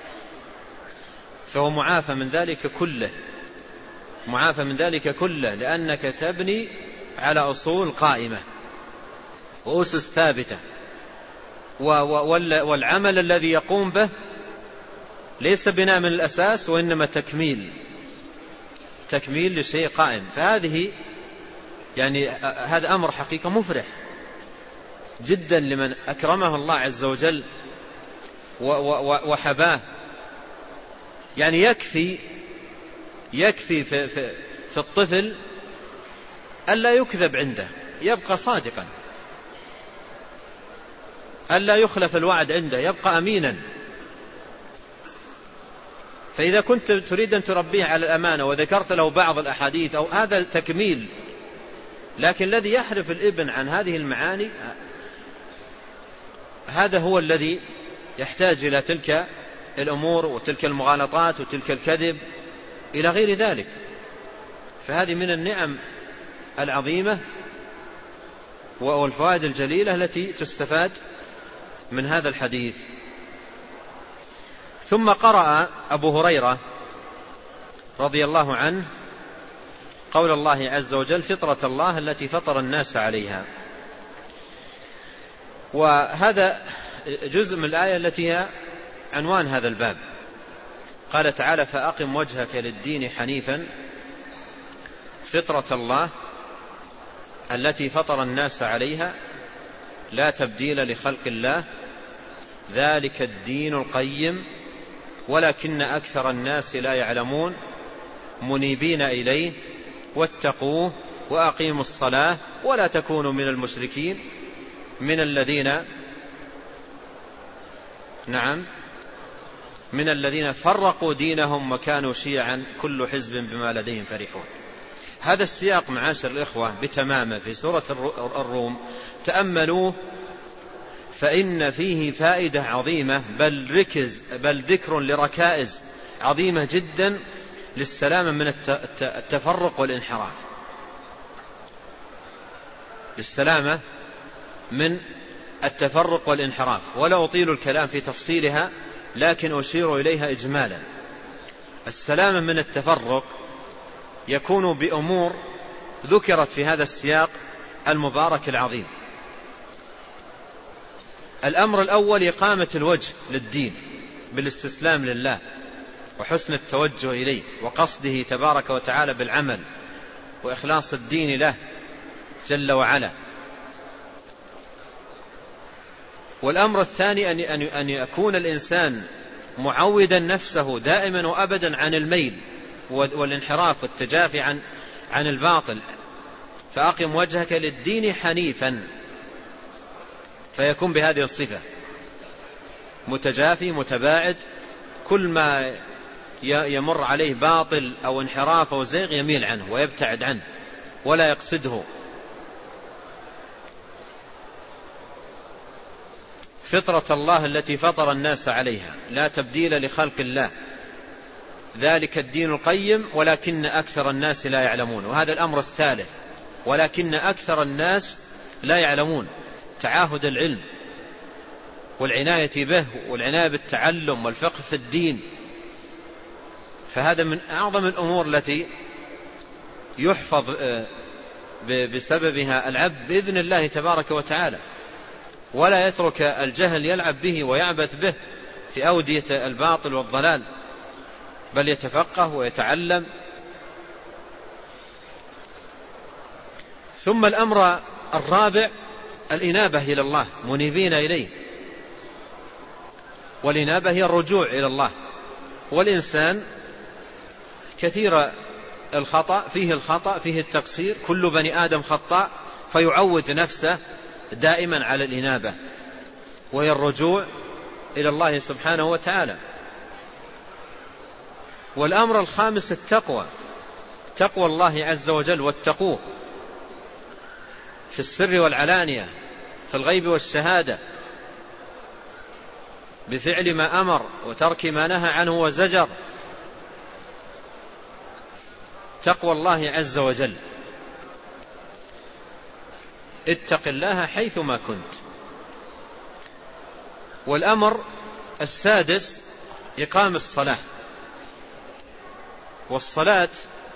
فهو معافى من ذلك كله، معافى من ذلك كله، لأنك تبني على أصول قائمة وأسس ثابتة، والعمل الذي يقوم به ليس بناء من الأساس وإنما تكميل تكميل لشيء قائم. فهذه يعني هذا أمر حقيقة مفرح جدا لمن أكرمه الله عز وجل وحباه. يعني يكفي يكفي في, في, في الطفل ألا يكذب عنده، يبقى صادقا، ألا يخلف الوعد عنده، يبقى أمينا. فإذا كنت تريد أن تربيه على الأمانة وذكرت له بعض الأحاديث أو هذا تكميل، لكن الذي يحرف الابن عن هذه المعاني هذا هو الذي يحتاج إلى تلك الأمور وتلك المغالطات وتلك الكذب إلى غير ذلك. فهذه من النعم العظيمة والفوائد الجليلة التي تستفاد من هذا الحديث. ثم قرأ أبو هريرة رضي الله عنه قول الله عز وجل: فطرة الله التي فطر الناس عليها. وهذا جزء من الآية التي هي عنوان هذا الباب. قال تعالى: فأقم وجهك للدين حنيفا فطرة الله التي فطر الناس عليها لا تبديل لخلق الله ذلك الدين القيم ولكن أكثر الناس لا يعلمون منيبين إليه واتقوه وأقيموا الصلاة ولا تكونوا من المشركين من الذين نعم من الذين فرقوا دينهم وكانوا شيعا كل حزب بما لديهم فرحون. هذا السياق معاشر الإخوة بتمامه في سورة الروم تأملوه فإن فيه فائدة عظيمة، بل ركز بل ذكر لركائز عظيمة جدا للسلامة من التفرق والانحراف، للسلامة من التفرق والانحراف. ولا أطيل الكلام في تفصيلها لكن أشير إليها إجمالا. السلامة من التفرق يكون بأمور ذكرت في هذا السياق المبارك العظيم. الأمر الأول إقامة الوجه للدين بالاستسلام لله وحسن التوجه إليه وقصده تبارك وتعالى بالعمل وإخلاص الدين له جل وعلا. والأمر الثاني أن يكون الإنسان معودا نفسه دائما وأبدا عن الميل والانحراف والتجافي عن عن الباطل. فأقم وجهك للدين حنيفا، فيكون بهذه الصفة متجافي متباعد، كل ما يمر عليه باطل أو انحراف أو زيغ يميل عنه ويبتعد عنه ولا يقصده. فطرة الله التي فطر الناس عليها لا تبديل لخلق الله ذلك الدين القيم ولكن أكثر الناس لا يعلمون. وهذا الأمر الثالث، ولكن أكثر الناس لا يعلمون. تعاهد العلم والعناية به والعناية بالتعلم والفقه في الدين، فهذا من أعظم الأمور التي يحفظ بسببها العبد بإذن الله تبارك وتعالى، ولا يترك الجهل يلعب به ويعبث به في أودية الباطل والضلال، بل يتفقه ويتعلم. ثم الأمر الرابع الإنابة إلى الله منيبين إليه، والإنابة هي الرجوع إلى الله. والإنسان كثير الخطأ، فيه الخطأ فيه التقصير، كل بني آدم خطاء، فيعود نفسه دائما على الإنابة وهي الرجوع إلى الله سبحانه وتعالى. والأمر الخامس التقوى، تقوى الله عز وجل واتقوه في السر والعلانية، في الغيب والشهادة، بفعل ما أمر وترك ما نهى عنه وزجر. تقوى الله عز وجل، اتق الله حيثما كنت. والأمر السادس إقام الصلاة، والصلاة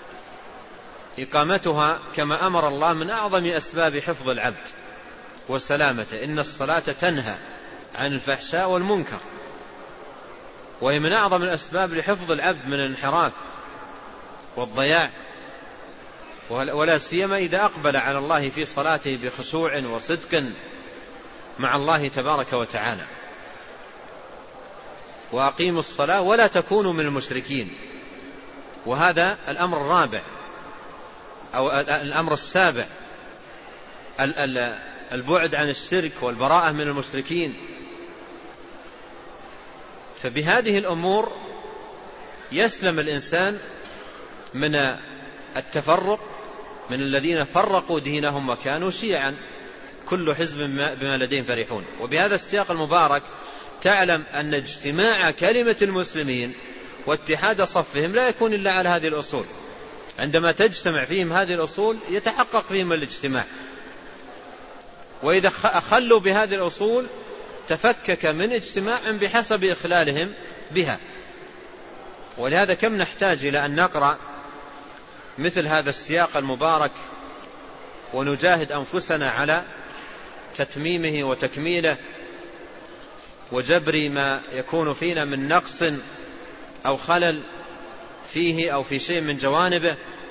إقامتها كما أمر الله من أعظم أسباب حفظ العبد وسلامته. إن الصلاة تنهى عن الفحشاء والمنكر، وهي من أعظم الأسباب لحفظ العبد من الانحراف والضياع، ولا سيما إذا أقبل على الله في صلاته بخشوع وصدق مع الله تبارك وتعالى. وأقيموا الصلاة ولا تكونوا من المشركين. وهذا الأمر الرابع أو الأمر السابع، البعد عن الشرك والبراءة من المشركين. فبهذه الأمور يسلم الإنسان من التفرق، من الذين فرقوا دينهم وكانوا شيعا كل حزب بما لديهم فرحون. وبهذا السياق المبارك تعلم أن اجتماع كلمة المسلمين واتحاد صفهم لا يكون إلا على هذه الأصول. عندما تجتمع فيهم هذه الأصول يتحقق فيهم الاجتماع، وإذا أخلوا بهذه الأصول تفكك من اجتماع بحسب إخلالهم بها. ولهذا كم نحتاج إلى أن نقرأ مثل هذا السياق المبارك ونجاهد أنفسنا على تتميمه وتكميله وجبر ما يكون فينا من نقص أو خلل فيه أو في شيء من جوانبه.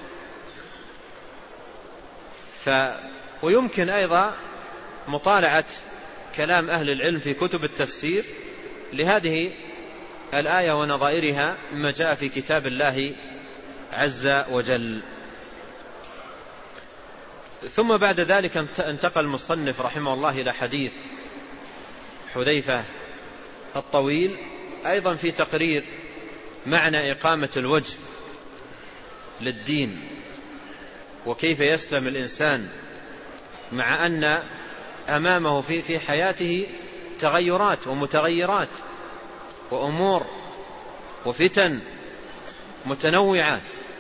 ف ويمكن أيضا مطالعة كلام أهل العلم في كتب التفسير لهذه الآية ونظائرها مما جاء في كتاب الله عز وجل. ثم بعد ذلك انتقل المصنف رحمه الله إلى حديث حذيفة الطويل أيضا في تقرير معنى إقامة الوجه للدين وكيف يسلم الإنسان مع أن أمامه في في حياته تغيرات ومتغيرات وأمور وفتن متنوعة.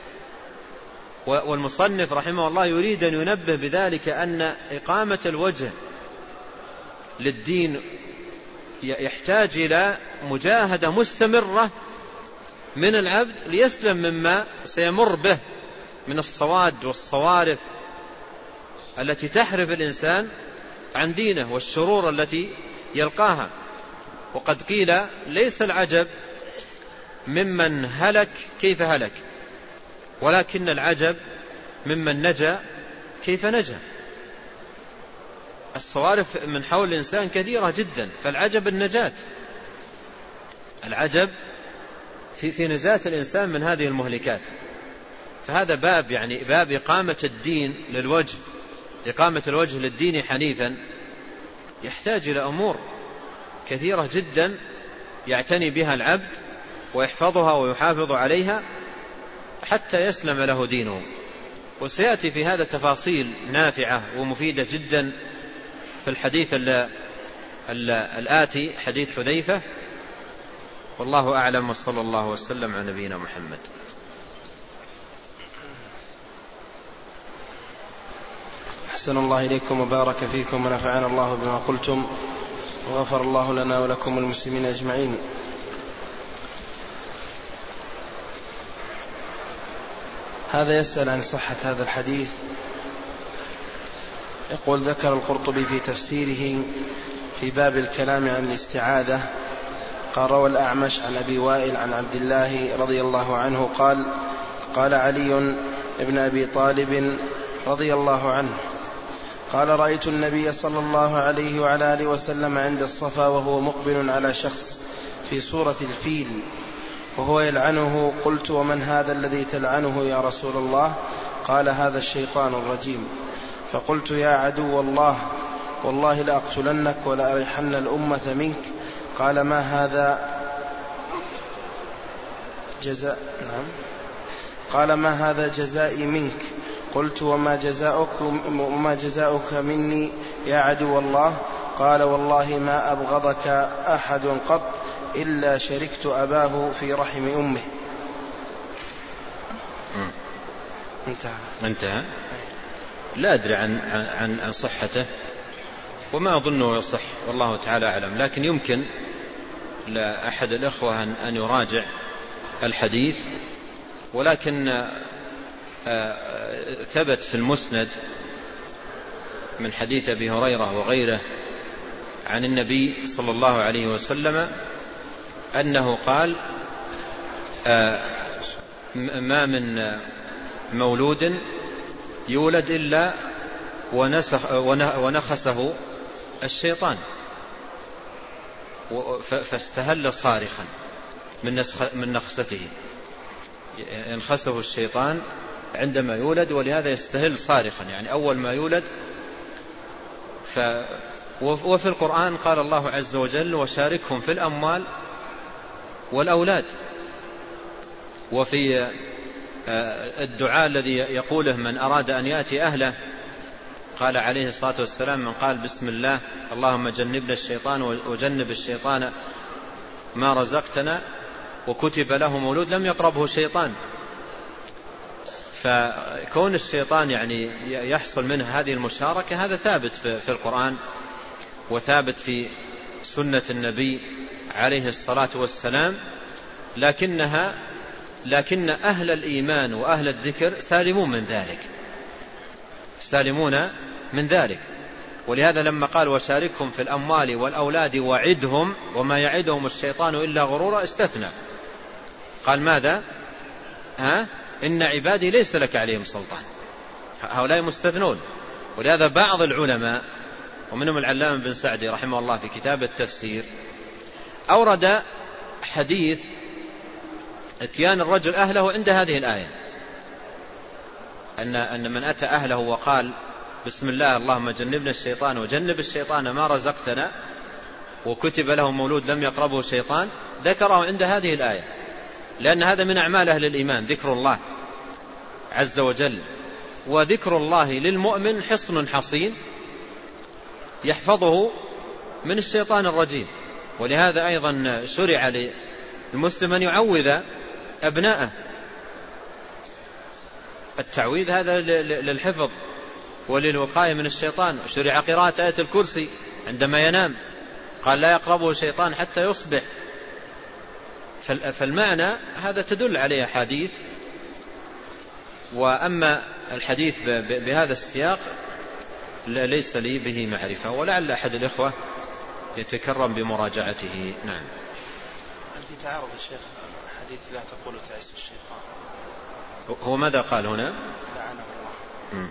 والمصنف رحمه الله يريد أن ينبه بذلك أن إقامة الوجه للدين يحتاج إلى مجاهدة مستمرة من العبد ليسلم مما سيمر به من الصواد والصوارف التي تحرف الإنسان عن دينه والشرور التي يلقاها. وقد قيل ليس العجب ممن هلك كيف هلك، ولكن العجب ممن نجا كيف نجا. الصوارف من حول الإنسان كثيرة جدا، فالعجب النجاة، العجب في, في نجاة الإنسان من هذه المهلكات. فهذا باب يعني باب إقامة الدين للوجه، إقامة الوجه للدين حنيفا يحتاج إلى أمور كثيرة جدا يعتني بها العبد ويحفظها ويحافظ عليها حتى يسلم له دينه. وسيأتي في هذا تفاصيل نافعة ومفيدة جدا في الحديث الآتي حديث حذيفة. والله أعلم، وصلى الله وسلم على نبينا محمد. أحسن الله إليكم وبارك فيكم ونفعنا الله بما قلتم وغفر الله لنا ولكم والمسلمين أجمعين. هذا يسأل عن صحة هذا الحديث، يقول: ذكر القرطبي في تفسيره في باب الكلام عن الاستعاذة قال: روى الأعمش عن أبي وائل عن عبد الله رضي الله عنه قال: قال علي ابن أبي طالب رضي الله عنه قال: رأيت النبي صلى الله عليه وعلى آله وسلم عند الصفا وهو مقبل على شخص في صورة الفيل وهو يلعنه. قلت: ومن هذا الذي تلعنه يا رسول الله؟ قال: هذا الشيطان الرجيم. فقلت: يا عدو الله، والله لأقتلنك ولأريحن الأمة منك. قال: ما هذا جزاء نعم قال: ما هذا جزائي منك؟ قلت: وما جزاؤك, وما جزاؤك مني يا عدو الله؟ قال: والله ما أبغضك أحد قط إلا شركت أباه في رحم أمه. انتهى. انتهى. لا أدري عن, عن, عن صحته وما أظنه يصح، والله تعالى أعلم، لكن يمكن لأحد الأخوة أن يراجع الحديث. ولكن ثبت في المسند من حديث أبي هريرة وغيره عن النبي صلى الله عليه وسلم أنه قال: ما من مولود يولد إلا ونسخ ونخسه الشيطان، فاستهل صارخا من نخسته، ينخسه الشيطان عندما يولد، ولهذا يستهل صارخا، يعني أول ما يولد. ف وفي القرآن قال الله عز وجل: وشاركهم في الأموال والأولاد. وفي الدعاء الذي يقوله من أراد أن يأتي أهله قال عليه الصلاة والسلام: من قال بسم الله اللهم جنبنا الشيطان وجنب الشيطان ما رزقتنا وكتب له مولود لم يقربه شيطان. فكون الشيطان يعني يحصل منه هذه المشاركة هذا ثابت في القرآن وثابت في سنة النبي عليه الصلاة والسلام، لكنها لكن أهل الإيمان وأهل الذكر سالمون من ذلك سالمون من ذلك. ولهذا لما قال: وشاركهم في الأموال والأولاد وعدهم وما يعدهم الشيطان إلا غرورا، استثنى قال ماذا؟ ها؟ إن عبادي ليس لك عليهم سلطان. هؤلاء مستثنون. ولهذا بعض العلماء ومنهم العلامة بن سعدي رحمه الله في كتاب التفسير أورد حديث اتيان الرجل أهله عند هذه الآية، أن أن من أتى أهله وقال بسم الله اللهم جنبنا الشيطان وجنب الشيطان ما رزقتنا وكتب له مولود لم يقربه شيطان، ذكره عند هذه الآية، لأن هذا من أعمال أهل الإيمان ذكر الله عز وجل. وذكر الله للمؤمن حصن حصين يحفظه من الشيطان الرجيم. ولهذا أيضا شرع للمسلم أن يعوذ أبناءه. التعويذ هذا للحفظ وللوقاية من الشيطان. شرع قراءة آية الكرسي عندما ينام، قال لا يقربه الشيطان حتى يصبح. فالمعنى هذا تدل عليه حديث. وأما الحديث بهذا السياق ليس لي به معرفة، ولعل أحد الإخوة يتكرم بمراجعته. نعم. هل في تعارض الشيخ حديث لا تقول تعيس الشيطان؟ هو ماذا قال هنا؟ لعنه الله.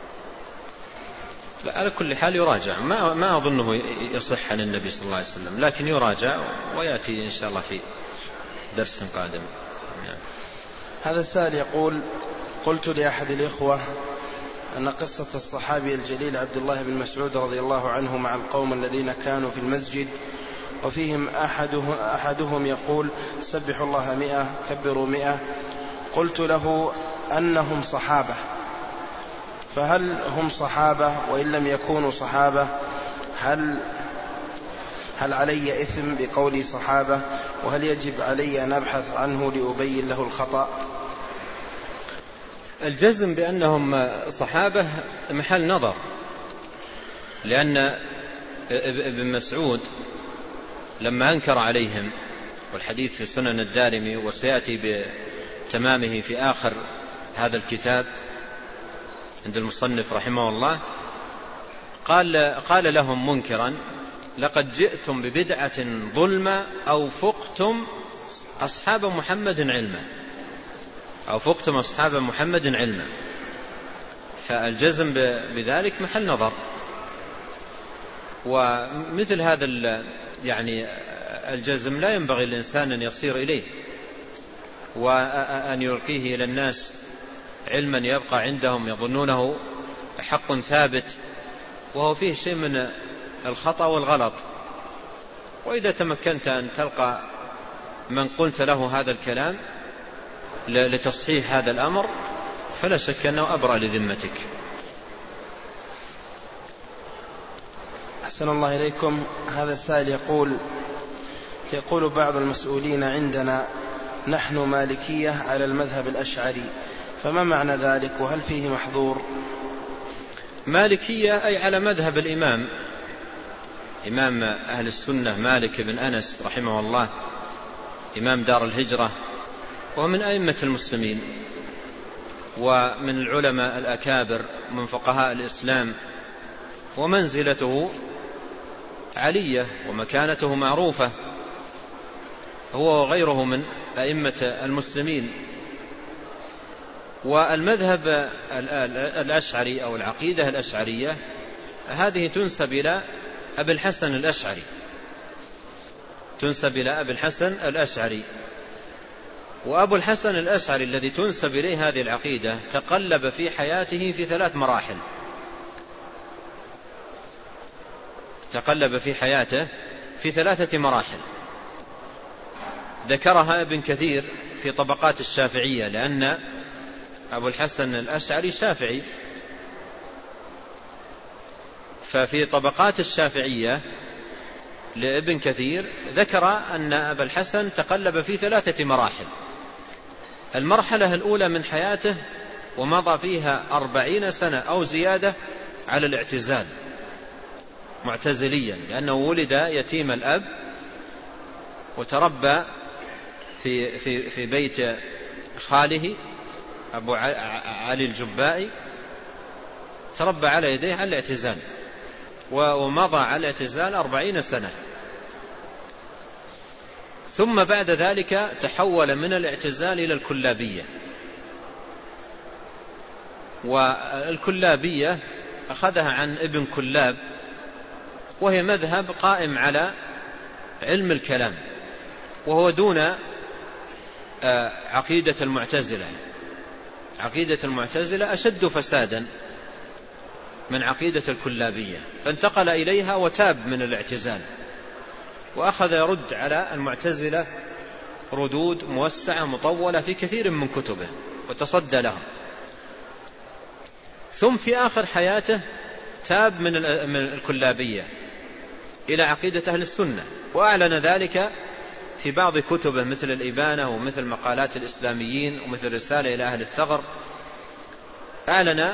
لا، على كل حال يراجع، ما ما أظنه يصح عن النبي صلى الله عليه وسلم، لكن يراجع ويأتي إن شاء الله في درس قادم. نعم. هذا السائل يقول: قلت لأحد الإخوة أن قصة الصحابي الجليل عبد الله بن مسعود رضي الله عنه مع القوم الذين كانوا في المسجد وفيهم أحده أحدهم يقول سبحوا الله مئة كبروا مئة، قلت له أنهم صحابة، فهل هم صحابة؟ وإن لم يكونوا صحابة هل هل علي إثم بقولي صحابة؟ وهل يجب علي أن أبحث عنه لأبين له الخطأ؟ الجزم بأنهم صحابة محل نظر، لأن ابن مسعود لما أنكر عليهم، والحديث في سنن الدارمي وسيأتي بتمامه في آخر هذا الكتاب عند المصنف رحمه الله، قال, قال لهم منكرا: لقد جئتم ببدعة ظلمة أو فقتم أصحاب محمد علما أو فقتم أصحاب محمد علما. فالجزم بذلك محل نظر. ومثل هذا يعني الجزم لا ينبغي الإنسان أن يصير إليه وأن يلقيه إلى الناس علما يبقى عندهم يظنونه حق ثابت وهو فيه شيء من الخطأ والغلط. وإذا تمكنت أن تلقى من قلت له هذا الكلام لتصحيح هذا الأمر فلا شك أنه أبرأ لذمتك. أحسن الله إليكم. هذا السائل يقول يقول بعض المسؤولين عندنا نحن مالكية على المذهب الأشعري، فما معنى ذلك وهل فيه محظور؟ مالكية أي على مذهب الإمام إمام أهل السنة مالك بن أنس رحمه الله، إمام دار الهجرة، ومن أئمة المسلمين ومن العلماء الأكابر من فقهاء الإسلام، ومنزلته علية ومكانته معروفة، هو وغيره من أئمة المسلمين. والمذهب الأشعري أو العقيدة الأشعرية هذه تنسب إلى أبي الحسن الأشعري تنسب إلى أبي الحسن الأشعري وأبو الحسن الأشعري الذي تنسب إليه هذه العقيدة تقلب في حياته في ثلاث مراحل تقلب في حياته في ثلاثة مراحل ذكرها ابن كثير في طبقات الشافعية، لأن أبو الحسن الأشعري شافعي، ففي طبقات الشافعية لابن كثير ذكر أن أبا الحسن تقلب في ثلاثة مراحل. المرحلة الأولى من حياته ومضى فيها أربعين سنة أو زيادة على الاعتزال معتزليا، لأنه ولد يتيم الأب وتربى في, في, في بيت خاله أبو علي الجبائي، تربى على يديه على الاعتزال ومضى على الاعتزال أربعين سنة. ثم بعد ذلك تحول من الاعتزال إلى الكلابية، والكلابية أخذها عن ابن كلاب، وهي مذهب قائم على علم الكلام، وهو دون عقيدة المعتزلة. عقيدة المعتزلة أشد فسادا من عقيدة الكلابية، فانتقل إليها وتاب من الاعتزال وأخذ يرد على المعتزلة ردود موسعة مطولة في كثير من كتبه وتصدى لهم. ثم في آخر حياته تاب من الكلابية إلى عقيدة أهل السنة، وأعلن ذلك في بعض كتبه مثل الإبانة ومثل مقالات الإسلاميين ومثل رسالة إلى أهل الثغر، أعلن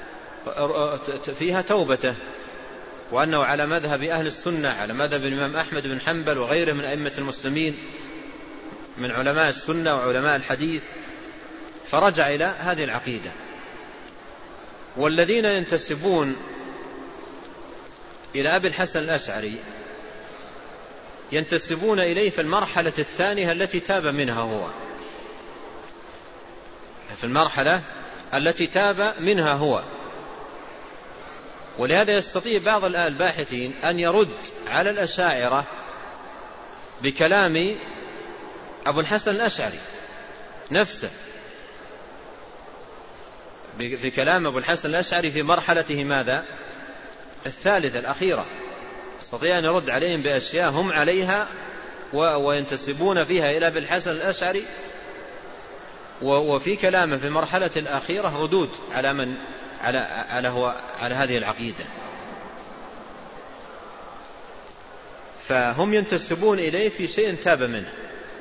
فيها توبته وأنه على مذهب أهل السنة، على مذهب الإمام أحمد بن حنبل وغيره من أئمة المسلمين من علماء السنة وعلماء الحديث، فرجع إلى هذه العقيدة. والذين ينتسبون إلى أبي الحسن الأشعري ينتسبون إليه في المرحلة الثانية التي تاب منها هو، في المرحلة التي تاب منها هو. ولهذا يستطيع بعض الباحثين أن يرد على الأشاعرة بكلام أبو الحسن الأشعري نفسه، في كلام أبو الحسن الأشعري في مرحلته ماذا؟ الثالثة الأخيرة، يستطيع أن يرد عليهم بأشياء هم عليها وينتسبون فيها إلى أبي الحسن الأشعري، وفي كلامه في المرحلة الأخيرة ردود على من على على هو على هذه العقيدة. فهم ينتسبون إليه في شيء تاب منه،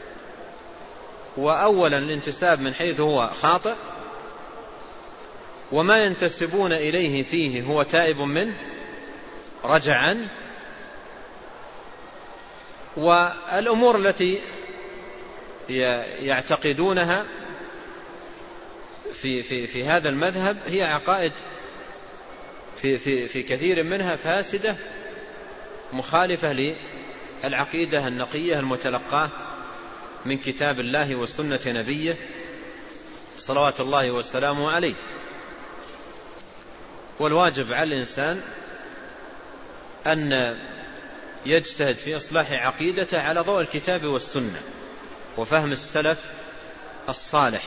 وأولا الانتساب من حيث هو خاطئ، وما ينتسبون إليه فيه هو تائب منه رجعا. والأمور التي يعتقدونها في, في, في هذا المذهب هي عقائد في, في, في كثير منها فاسدة مخالفة للعقيدة النقية المتلقاة من كتاب الله وسنة نبيه صلوات الله وسلامه عليه. والواجب على الإنسان أن يجتهد في إصلاح عقيدته على ضوء الكتاب والسنة وفهم السلف الصالح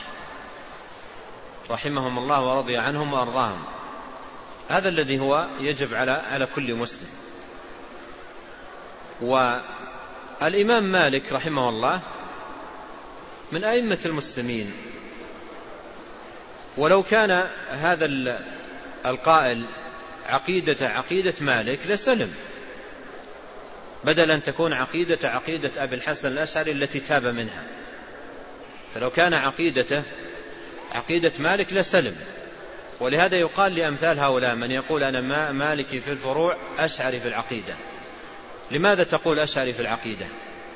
رحمهم الله ورضي عنهم وأرضاهم. هذا الذي هو يجب على على كل مسلم. والإمام مالك رحمه الله من أئمة المسلمين، ولو كان هذا القائل عقيدة عقيدة مالك لسلم، بدل أن تكون عقيدة عقيدة أبي الحسن الأشعري التي تاب منها. فلو كان عقيدته عقيدة مالك لسلم. ولهذا يقال لأمثال هؤلاء من يقول أنا مالكي في الفروع أشعري في العقيدة. لماذا تقول أشعري في العقيدة؟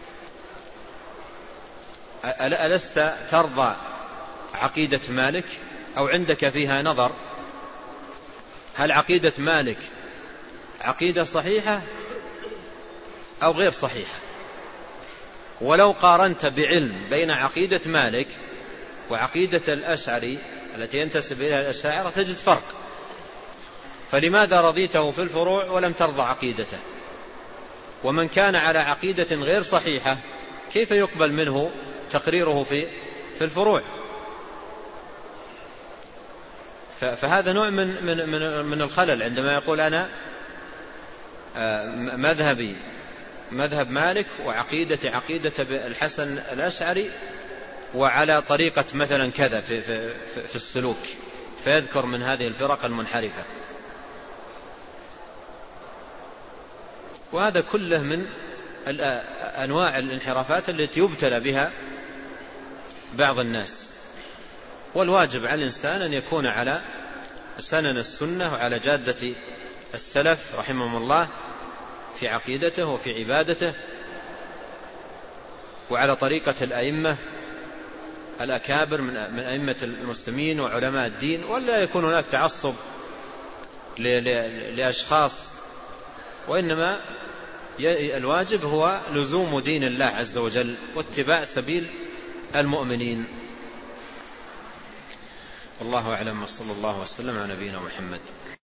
ألست ترضى عقيدة مالك أو عندك فيها نظر؟ هل عقيدة مالك عقيدة صحيحة أو غير صحيحة؟ ولو قارنت بعلم بين عقيدة مالك وعقيدة الأشعري التي ينتسب إليها الأشاعرة تجد فرق. فلماذا رضيته في الفروع ولم ترضى عقيدته؟ ومن كان على عقيدة غير صحيحة كيف يقبل منه تقريره في في الفروع؟ فهذا نوع من من من من الخلل عندما يقول أنا مذهبي مذهب مالك وعقيدة عقيدة الحسن الأشعري وعلى طريقة مثلا كذا في في في السلوك، فيذكر من هذه الفرق المنحرفة. وهذا كله من أنواع الانحرافات التي يبتلى بها بعض الناس. والواجب على الإنسان أن يكون على سنن السنة وعلى جادة السلف رحمهم الله في عقيدته وفي عبادته، وعلى طريقة الأئمة الأكابر من أئمة المسلمين وعلماء الدين، ولا يكون هناك تعصب لأشخاص، وإنما الواجب هو لزوم دين الله عز وجل واتباع سبيل المؤمنين. والله أعلم، وصلى الله وسلم على نبينا محمد.